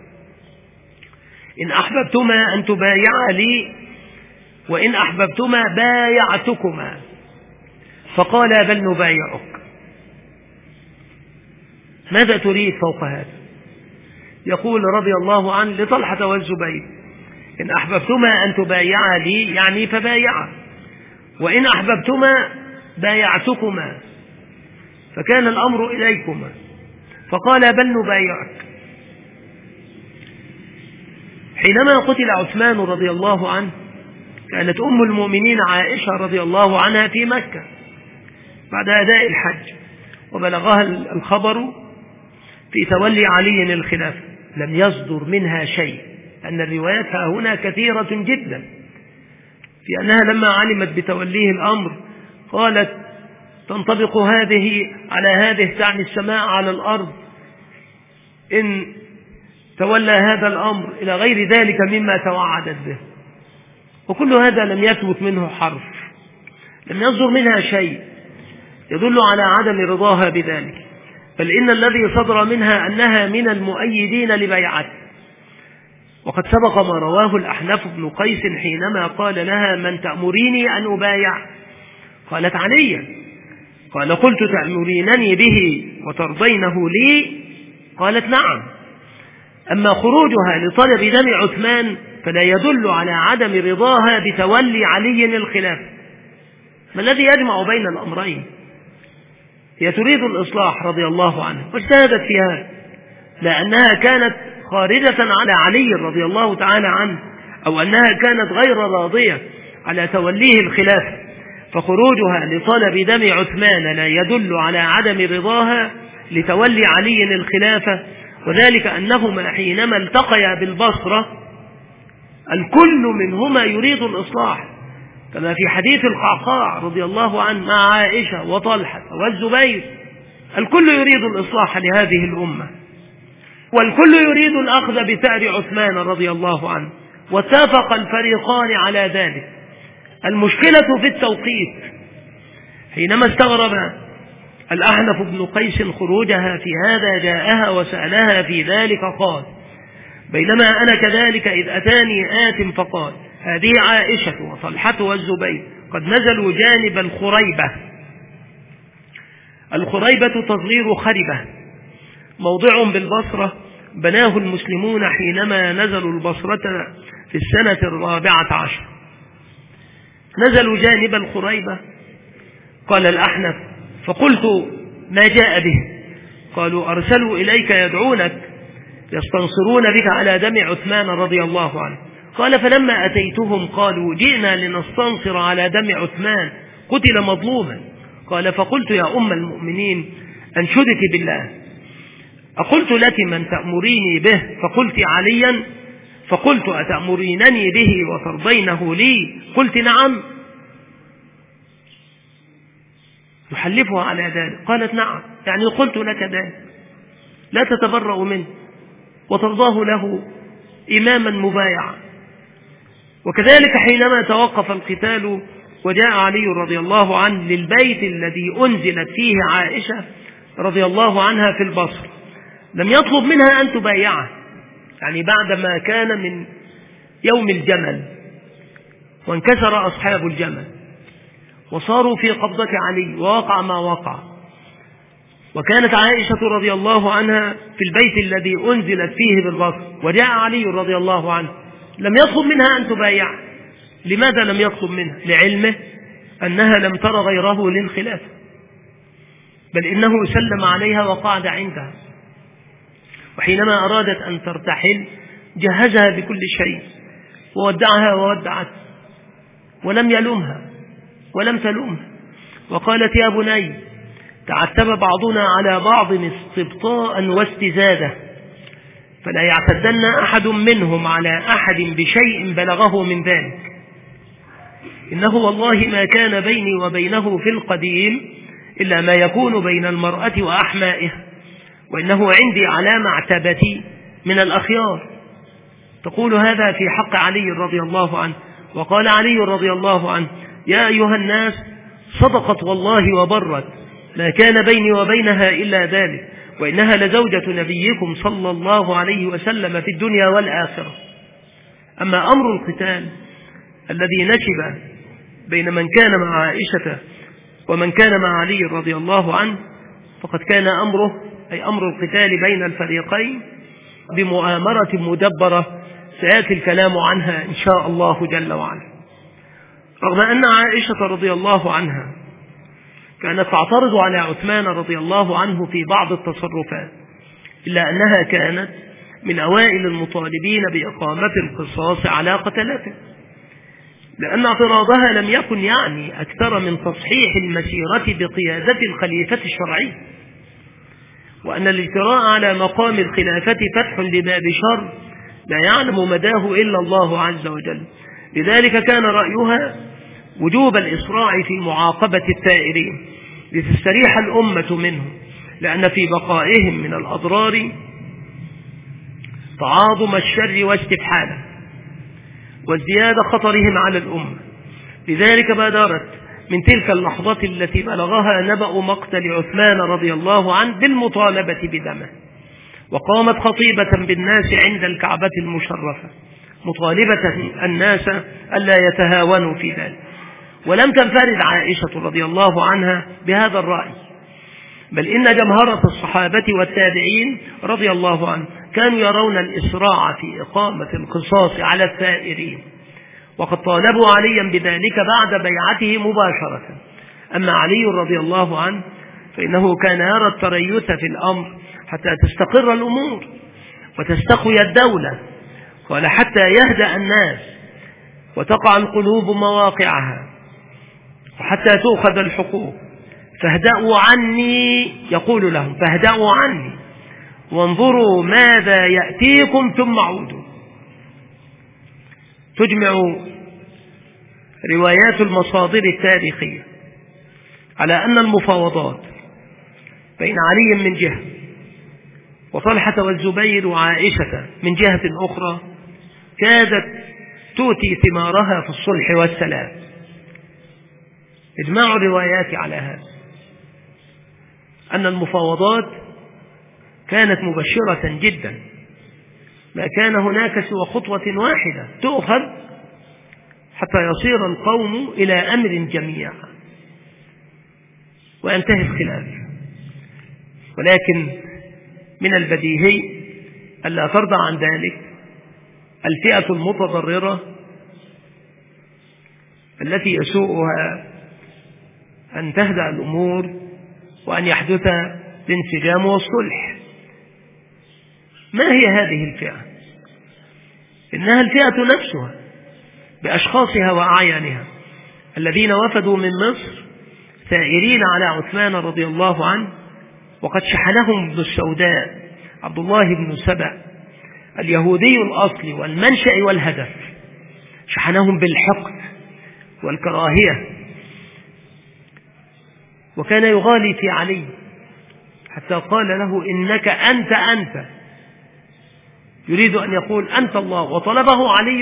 إن أحببتما أن تبايعا لي وإن أحببتما بايعتكما. فقال: بل نبايعك. ماذا تريد فوق هذا؟ يقول رضي الله عنه لطلحة والزبير: إن أحببتما أن تبايعا لي يعني فبايعا، وإن أحببتما بايعتكما، فكان الأمر إليكما. فقال: بل نبايعك. حينما قتل عثمان رضي الله عنه كانت أم المؤمنين عائشة رضي الله عنها في مكة بعد أداء الحج، وبلغها الخبر في تولي علي الخلافة، لم يصدر منها شيء، أن الروايات هنا كثيرة جدا، في أنها لما علمت بتوليه الأمر قالت: تنطبق هذه على هذه، تعني السماء على الأرض، إن تولى هذا الأمر إلى غير ذلك مما توعدت به. وكل هذا لم يثبت منه حرف، لم يصدر منها شيء يدل على عدم رضاها بذلك، بل إن الذي صدر منها أنها من المؤيدين لبيعته. وقد سبق ما رواه الأحنف بن قيس حينما قال لها: من تأمريني أن أبايع؟ قالت: عليا. قال: قلت: تأمرينني به وترضينه لي؟ قالت: نعم. أما خروجها لطلب دم عثمان فلا يدل على عدم رضاها بتولي علي الخلافة. ما الذي يجمع بين الأمرين؟ هي تريد الإصلاح رضي الله عنه واجتهدت في هذا، لأنها كانت خارجة على علي رضي الله تعالى عنه، أو أنها كانت غير راضية على توليه الخلافة، فخروجها لطلب دم عثمان لا يدل على عدم رضاها لتولي علي الخلافة. وذلك أنهما حينما التقيا بالبصرة الكل منهما يريد الإصلاح، كما في حديث القعقاع رضي الله عنه مع عائشة وطلحة والزبير، الكل يريد الإصلاح لهذه الأمة، والكل يريد الأخذ بثأر عثمان رضي الله عنه، واتفق الفريقان على ذلك. المشكلة في التوقيت. حينما استغرب الأحنف بن قيس خروجها في هذا جاءها وسألها في ذلك، قال: بينما أنا كذلك إذ أتاني آت فقال: هذه عائشة وطلحة والزبير قد نزلوا جانب الخريبة. الخريبة تصغير خربة، موضع بالبصرة بناه المسلمون حينما نزلوا البصرة في السنة الرابعة عشر. نزلوا جانب الخريبة. قال الأحنف: فقلت: ما جاء به؟ قالوا: أرسلوا إليك يدعونك يستنصرون بك على دم عثمان رضي الله عنه. قال: فلما أتيتهم قالوا: جئنا لنستنصر على دم عثمان قتل مظلوما. قال: فقلت: يا أم المؤمنين أنشدك بالله، أقلت لك من تأمريني به فقلت عليا؟ فقلت: أتأمرينني به وترضينه لي؟ قلت: نعم. يحلفها على ذلك. قالت: نعم، يعني قلت لك ذلك، لا تتبرأ منه وترضاه له إماما مبايعا. وكذلك حينما توقف القتال وجاء علي رضي الله عنه للبيت الذي أنزلت فيه عائشة رضي الله عنها في البصر، لم يطلب منها أن تبايعه، يعني بعدما كان من يوم الجمل وانكسر أصحاب الجمل وصاروا في قبضة علي ووقع ما وقع، وكانت عائشة رضي الله عنها في البيت الذي أنزلت فيه بالبصر وجاء علي رضي الله عنه، لم يطلب منها أن تبايع. لماذا لم يطلب منها؟ لعلمه أنها لم تر غيره للخلافة، بل إنه سلم عليها وقعد عندها، وحينما أرادت أن ترتحل جهزها بكل شيء وودعها وودعت، ولم يلومها ولم تلومها، وقالت: يا بني تعتب بعضنا على بعض استبطاء واستزادة، فلا يعتدن أحد منهم على أحد بشيء بلغه من ذلك، إنه والله ما كان بيني وبينه في القديم إلا ما يكون بين المرأة وأحمائها، وإنه عندي على معتبتي من الأخيار. تقول هذا في حق علي رضي الله عنه. وقال علي رضي الله عنه: يا أيها الناس صدقت والله وبرت، ما كان بيني وبينها إلا ذلك، وإنها لزوجة نبيكم صلى الله عليه وسلم في الدنيا والآخرة. أما أمر القتال الذي نشب بين من كان مع عائشة ومن كان مع علي رضي الله عنه، فقد كان أمره أي أمر القتال بين الفريقين بمؤامرة مدبرة سيأتي الكلام عنها إن شاء الله جل وعلا. رغم أن عائشة رضي الله عنها كانت تعترض على عثمان رضي الله عنه في بعض التصرفات، إلا أنها كانت من أوائل المطالبين بإقامة القصاص على قتلته، لأن اعتراضها لم يكن يعني أكثر من تصحيح المسيرة بقيادة الخليفة الشرعي، وأن الاجتراء على مقام الخلافة فتح لباب شر لا يعلم مداه إلا الله عز وجل. لذلك كان رأيها وجوب الإسراع في معاقبة الثائرين لتستريح الأمة منهم، لأن في بقائهم من الأضرار تعاظم الشر واستفحاله وازدياد خطرهم على الأمة. لذلك بادرت من تلك اللحظة التي بلغها نبأ مقتل عثمان رضي الله عنه بالمطالبة بدمه، وقامت خطيبة بالناس عند الكعبة المشرفة مطالبة الناس ألا يتهاونوا في ذلك. ولم تنفرد عائشة رضي الله عنها بهذا الرأي، بل إن جمهرة الصحابة والتابعين رضي الله عنهم كانوا يرون الإسراع في إقامة القصاص على الثائرين، وقد طالبوا عليا بذلك بعد بيعته مباشرة. أما علي رضي الله عنه فإنه كان يرى التريث في الأمر حتى تستقر الأمور وتستقوي الدولة، قال حتى يهدأ الناس وتقع القلوب مواقعها وحتى تؤخذ الحقوق، فاهدأوا عني، يقول لهم فاهدأوا عني وانظروا ماذا يأتيكم ثم عودوا. تجمع روايات المصادر التاريخية على أن المفاوضات بين علي من جهة وطلحة والزبير وعائشة من جهة أخرى كادت تؤتي ثمارها في الصلح والسلام. إجماع الروايات على هذا أن المفاوضات كانت مبشرة جدا، ما كان هناك سوى خطوة واحدة تؤخذ حتى يصير القوم إلى أمر جميع وينتهي الخلاف. ولكن من البديهي ألا ترضى عن ذلك الفئة المتضررة التي يسوءها أن تهدأ الأمور وأن يحدث الانسجام والصلح. ما هي هذه الفئة؟ إنها الفئة نفسها بأشخاصها وأعيانها الذين وفدوا من مصر ثائرين على عثمان رضي الله عنه، وقد شحنهم ابن السوداء عبد الله بن سبأ اليهودي الأصل والمنشأ والهدف، شحنهم بالحقد والكراهية، وكان يغالي في علي حتى قال له إنك أنت أنت، يريد أن يقول أنت الله، وطلبه علي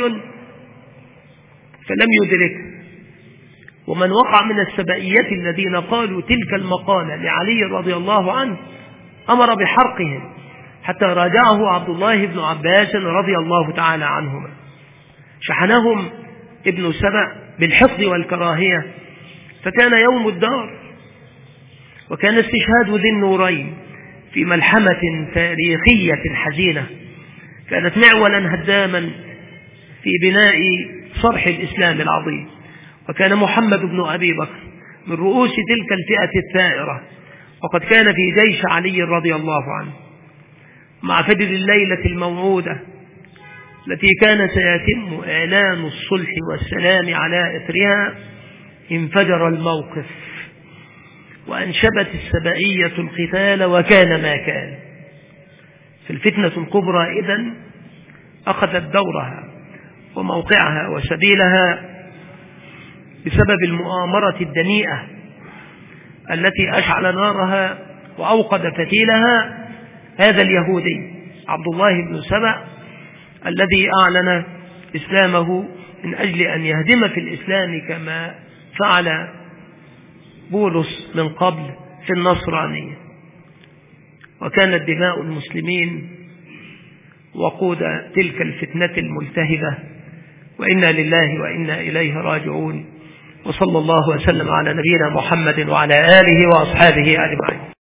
فلم يدرك. ومن وقع من السبائية الذين قالوا تلك المقالة لعلي رضي الله عنه أمر بحرقهم حتى راجعه عبد الله بن عباس رضي الله تعالى عنهما. شحنهم ابن سبأ بالحقد والكراهية، فكان يوم الدار وكان استشهاد ذي النورين في ملحمة تاريخية حزينة كانت معولا هداما في بناء صرح الإسلام العظيم. وكان محمد بن أبي بكر من رؤوس تلك الفئة الثائرة، وقد كان في جيش علي رضي الله عنه. مع فجر الليلة الموعودة التي كان سيتم إعلان الصلح والسلام على إثرها انفجر الموقف وأنشبت السبائية القتال، وكان ما كان. فالفتنة الكبرى إذن أخذت دورها وموقعها وسبيلها بسبب المؤامرة الدنيئة التي أشعل نارها وأوقد فتيلها هذا اليهودي عبد الله بن سبأ الذي أعلن إسلامه من أجل أن يهدم في الإسلام كما فعل بولس من قبل في النصرانية. وكانت دماء المسلمين وقود تلك الفتنة الملتهبة، وإنا لله وإنا إليه راجعون. وصلى الله وسلم على نبينا محمد وعلى آله وأصحابه أجمعين.